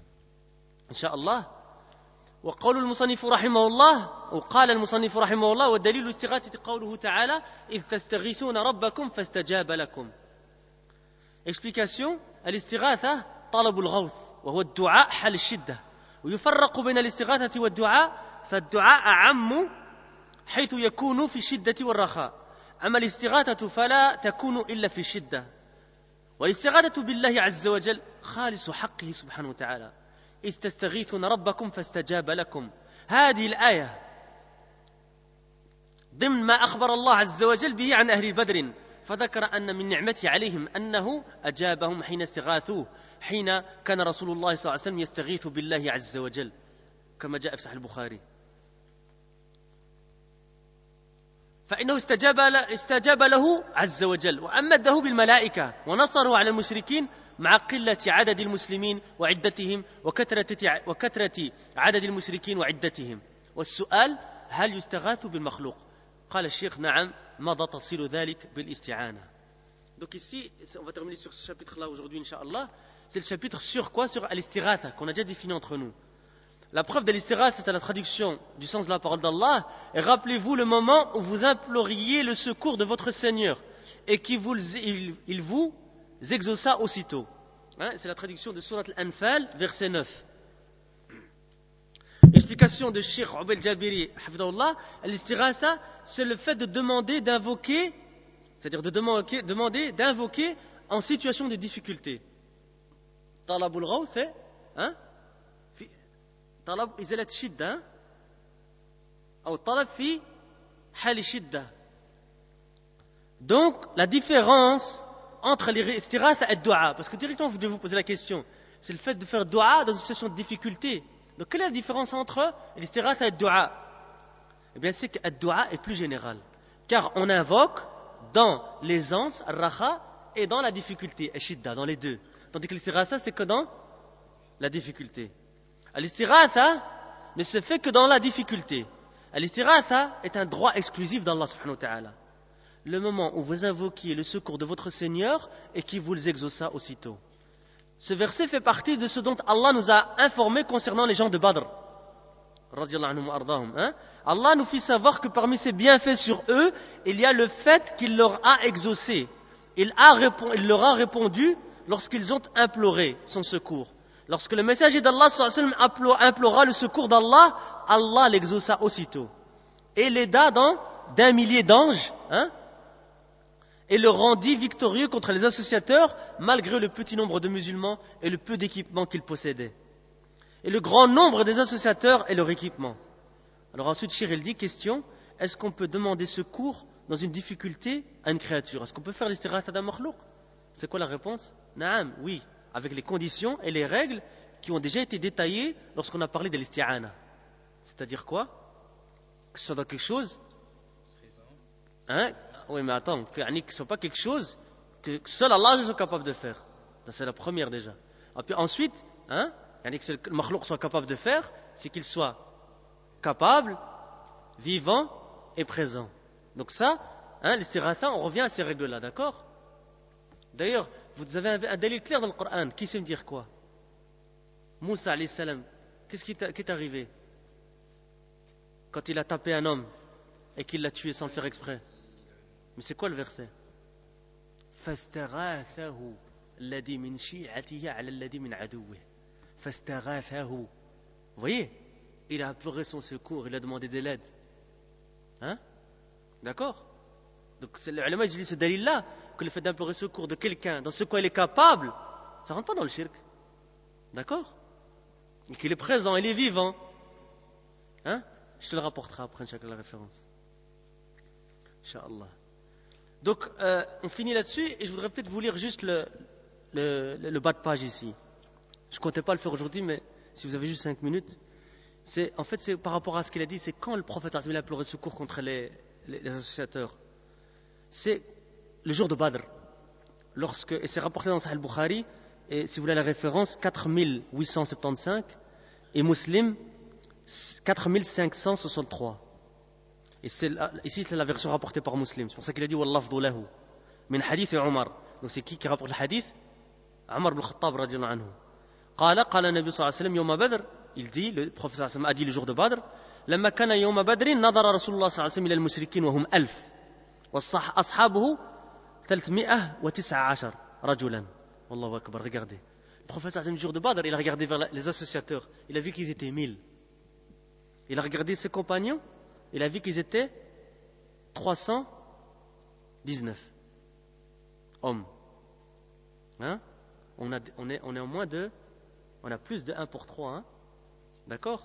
Inch'Allah. وقول المصنف رحمه الله وقال المصنف رحمه الله والدليل الاستغاثة قوله تعالى إذ تستغيثون ربكم فاستجاب لكم. Explication. الاستغاثة طلب الغوث وهو الدعاء حال الشدة ويفرق بين الاستغاثة والدعاء فالدعاء أعم حيث يكون في الشدة والرخاء أما الاستغاثة فلا تكون إلا في الشدة والاستغاثة بالله عز وجل خالص حقه سبحانه وتعالى إذ تستغيثون ربكم فاستجاب لكم. هذه الآية ضمن ما أخبر الله عز وجل به عن أهل بدر فذكر أن من نعمته عليهم أنه أجابهم حين استغاثوه حين كان رسول الله صلى الله عليه وسلم يستغيث بالله عز وجل كما جاء في صحيح البخاري. فإنه استجاب استجاب له عز وجل وأمده بالملائكة ونصره على المشركين مع قلة عدد المسلمين وعدتهم وكثرة وكثرة عدد المشركين وعدتهم. والسؤال هل يستغاث بالمخلوق؟ قال الشيخ نعم مضى تفصيل ذلك بالاستعانة. Donc ici, on va terminer sur ce chapitre-là aujourd'hui, Inch'Allah. C'est le chapitre sur quoi? Sur al-istighatha, qu'on a déjà défini entre nous. La preuve de l'istighatha, c'est la traduction du sens de la parole d'Allah. Et rappelez-vous le moment où vous imploriez le secours de votre Seigneur et qu'il vous, il, il vous exauça aussitôt. Hein, c'est la traduction de Surat Al-Anfal, verset neuf. Explication de Cheikh Abul Jabiri, hafidahullah, l'istighatha, c'est le fait de demander, d'invoquer, c'est-à-dire de demander, demander d'invoquer en situation de difficulté. Talabul ghawth, c'est, hein, طلب إزالة شدة أو طلب في حال شدة Donc, la différence entre l'istighatha et le dua, parce que directement vous devez vous poser la question, c'est le fait de faire dua dans une situation de difficulté. Donc, quelle est la différence entre l'istighatha et le dua? Eh bien, c'est que le dua est plus général, car on invoque dans l'aisance, al-raha, et dans la difficulté, al-shidda, dans les deux. Tandis que l'istighatha, c'est que dans la difficulté. L'istighatha ne se fait que dans la difficulté. L'istighatha est un droit exclusif d'Allah subhanahu wa ta'ala. Le moment où vous invoquiez le secours de votre Seigneur et qui vous l'exauça aussitôt. Ce verset fait partie de ce dont Allah nous a informé concernant les gens de Badr. Hein? Allah nous fit savoir que parmi ses bienfaits sur eux, il y a le fait qu'il leur a exaucé. Il, a répond, il leur a répondu lorsqu'ils ont imploré son secours. Lorsque le messager d'Allah implora le secours d'Allah, Allah l'exauça aussitôt. Et l'aida d'un millier d'anges, hein, et le rendit victorieux contre les associateurs, malgré le petit nombre de musulmans et le peu d'équipements qu'ils possédaient. Et le grand nombre des associateurs et leur équipement. Alors ensuite, Shir, il dit, question, est-ce qu'on peut demander secours dans une difficulté à une créature? Est-ce qu'on peut faire l'istighatha d'un makhlouq? C'est quoi la réponse? Naam, oui, avec les conditions et les règles qui ont déjà été détaillées lorsqu'on a parlé de l'isti'ana. C'est-à-dire quoi? Que ce soit dans quelque chose, hein? Oui, mais attends, que ce ne soit pas quelque chose que seul Allah est capable de faire. Ça, c'est la première déjà. Et puis ensuite, hein, que le makhlouq soit capable de faire, c'est qu'il soit capable, vivant et présent. Donc ça, hein, l'istighatha, on revient à ces règles-là, d'accord? D'ailleurs, vous avez un, un dalil clair dans le Coran. Qui sait me dire quoi? Moussa alayhi salam, qu'est-ce qui, qui est arrivé quand il a tapé un homme et qu'il l'a tué sans le faire exprès? Mais c'est quoi le verset? فاستغاثه الذي من شيعته على الذي من عدوه. فاستغاثه. Vous voyez? Il a imploré son secours, il a demandé de l'aide. Hein? D'accord? Donc c'est le ulama utilise ce dalil-là, que le fait d'implorer secours de quelqu'un dans ce quoi il est capable, ça ne rentre pas dans le shirk. D'accord? Et qu'il est présent, il est vivant. Hein? Je te le rapporterai après, Inch'Allah, la référence. Inch'Allah. Donc, euh, on finit là-dessus, et je voudrais peut-être vous lire juste le, le, le, le bas de page ici. Je ne comptais pas le faire aujourd'hui, mais si vous avez juste cinq minutes, c'est, en fait, c'est par rapport à ce qu'il a dit, c'est quand le prophète a imploré secours contre les, les, les associateurs. C'est le jour de Badr, lorsque, et c'est rapporté dans Sahih al-Bukhari, et si vous voulez la référence, quatre mille huit cent soixante-quinze, et Muslim, quatre mille cinq cent soixante-trois. Et c'est, ici, c'est la version rapportée par Muslim. C'est pour ça qu'il a dit Wallafdu lahu. Min hadith Omar. Donc c'est qui qui rapporte le hadith? Omar ibn Khattab radiyallahu anhu. Qala, qala Nabi sallallahu alayhi wa sallam, yawma Badr. Il dit, le prophète sallallahu alayhi wa sallam a dit le jour de Badr. Lamma kana yawma Badrin, nadara Rasulullah sallallahu alayhi wa sallam ila al-mushrikin wa hum alf. Wa ashabuhu ثلاثمائة وتسعة عشر رجلا. Wallahu akbar, regardez. Le prophète sallallahu alayhi wa sallam, le jour de Badr, il a regardé vers les associateurs. Il a vu qu'ils étaient mille. Il a regardé ses compagnons. Il a vu qu'ils étaient trois cent dix-neuf hommes. Hein? On, a, on, est, on est en moins de, on a plus de un pour trois. Hein? D'accord?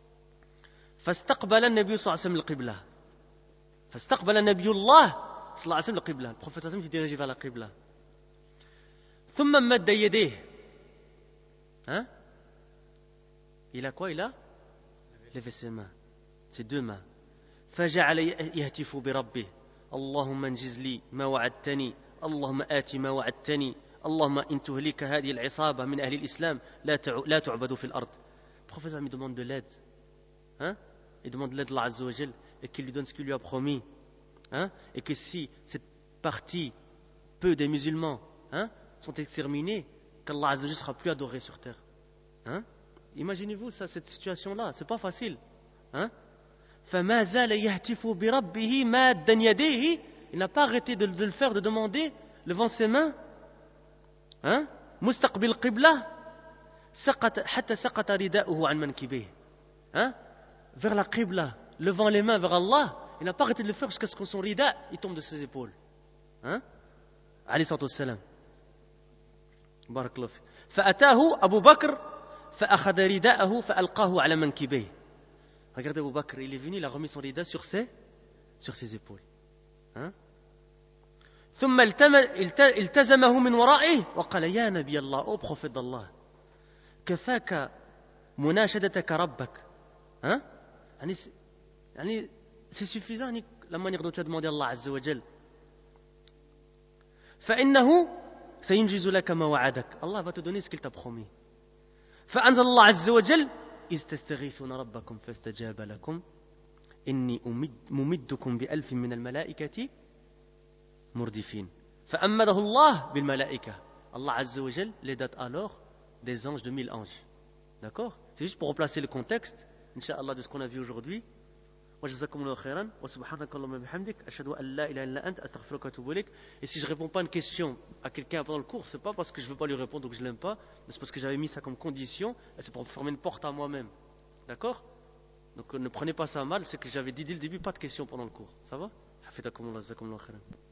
فاستقبل النبي صلى الله عليه وسلم القبلة. فاستقبل النبي الله صلى الله عليه وسلم القبلة. Le prophète sallallahu alayhi wa sallam s'est dirigé vers la qibla. ثم مد يديه. Hein? Il a quoi? Il a levé ses mains. Ses deux mains. فجعل يهتف بربه اللهم انجز لي ما وعدتني اللهم آت ما وعدتني اللهم إن تهلك هذه العصابة من أهل الإسلام لا تعبد في الأرض. Le prophète il demande de l'aide, hein? Il demande de l'aide d'Allah Azza wa Jal et qu'il lui donne ce qu'il lui a promis, hein? Et que si cette partie peu des musulmans, hein, sont exterminés, qu'Allah Azza wa Jal sera plus adoré sur terre, hein? Imaginez-vous ça, cette situation-là, c'est pas facile, hein? فما زال يهتف بربه مادا يديه. Il n'a pas arrêté de, de le faire, de demander, levant ses mains, hein? مستقبل القبلة سقط حتى سقط رداؤه عن منكبيه, hein? Vers la qibla, levant les mains vers Allah, il n'a pas arrêté de le faire jusqu'à ce que son rida il tombe de ses épaules, hein? عليه الصلاة والسلام. بارك الله فيك. فأتاه أبو بكر فأخذ رداءه فألقاه على منكبيه. Regardez Abu Bakr, il est venu, il a remis son rida sur ses, sur ses épaules. Hein? ثم التزمه من ورائه وقال يا نبي الله او prophète d'Allah كفاك مناشدتك ربك ها يعني يعني c'est suffisant يعني لما نقدر demander الله عز وجل فإنه سينجز لك ما وعدك الله va te donner ce qu'il t'a promis فأنزل الله عز وجل إذ تستغيثون ربكم فاستجاب لكم إني أمد ممدكم بألف من الملائكة مردفين فأمده الله بالملائكة Allah عز وجل les date alors des anges de mille anges d'accord c'est juste pour remplacer le contexte Inch'Allah de ce qu'on a vu aujourd'hui وجزاكم الله خيرا وسبحانك اللهم وبحمدك أشهد أن لا إله إلا أنت أستغفرك وأتوب إليك et si je réponds pas à une question à quelqu'un pendant le cours c'est pas parce que je veux pas lui répondre ou que je l'aime pas mais c'est parce que j'avais mis ça comme condition et c'est pour former une porte à moi-même d'accord donc ne prenez pas ça mal c'est que j'avais dit dès le début pas de questions pendant le cours ça va حفظكم الله جزاكم الله خيرا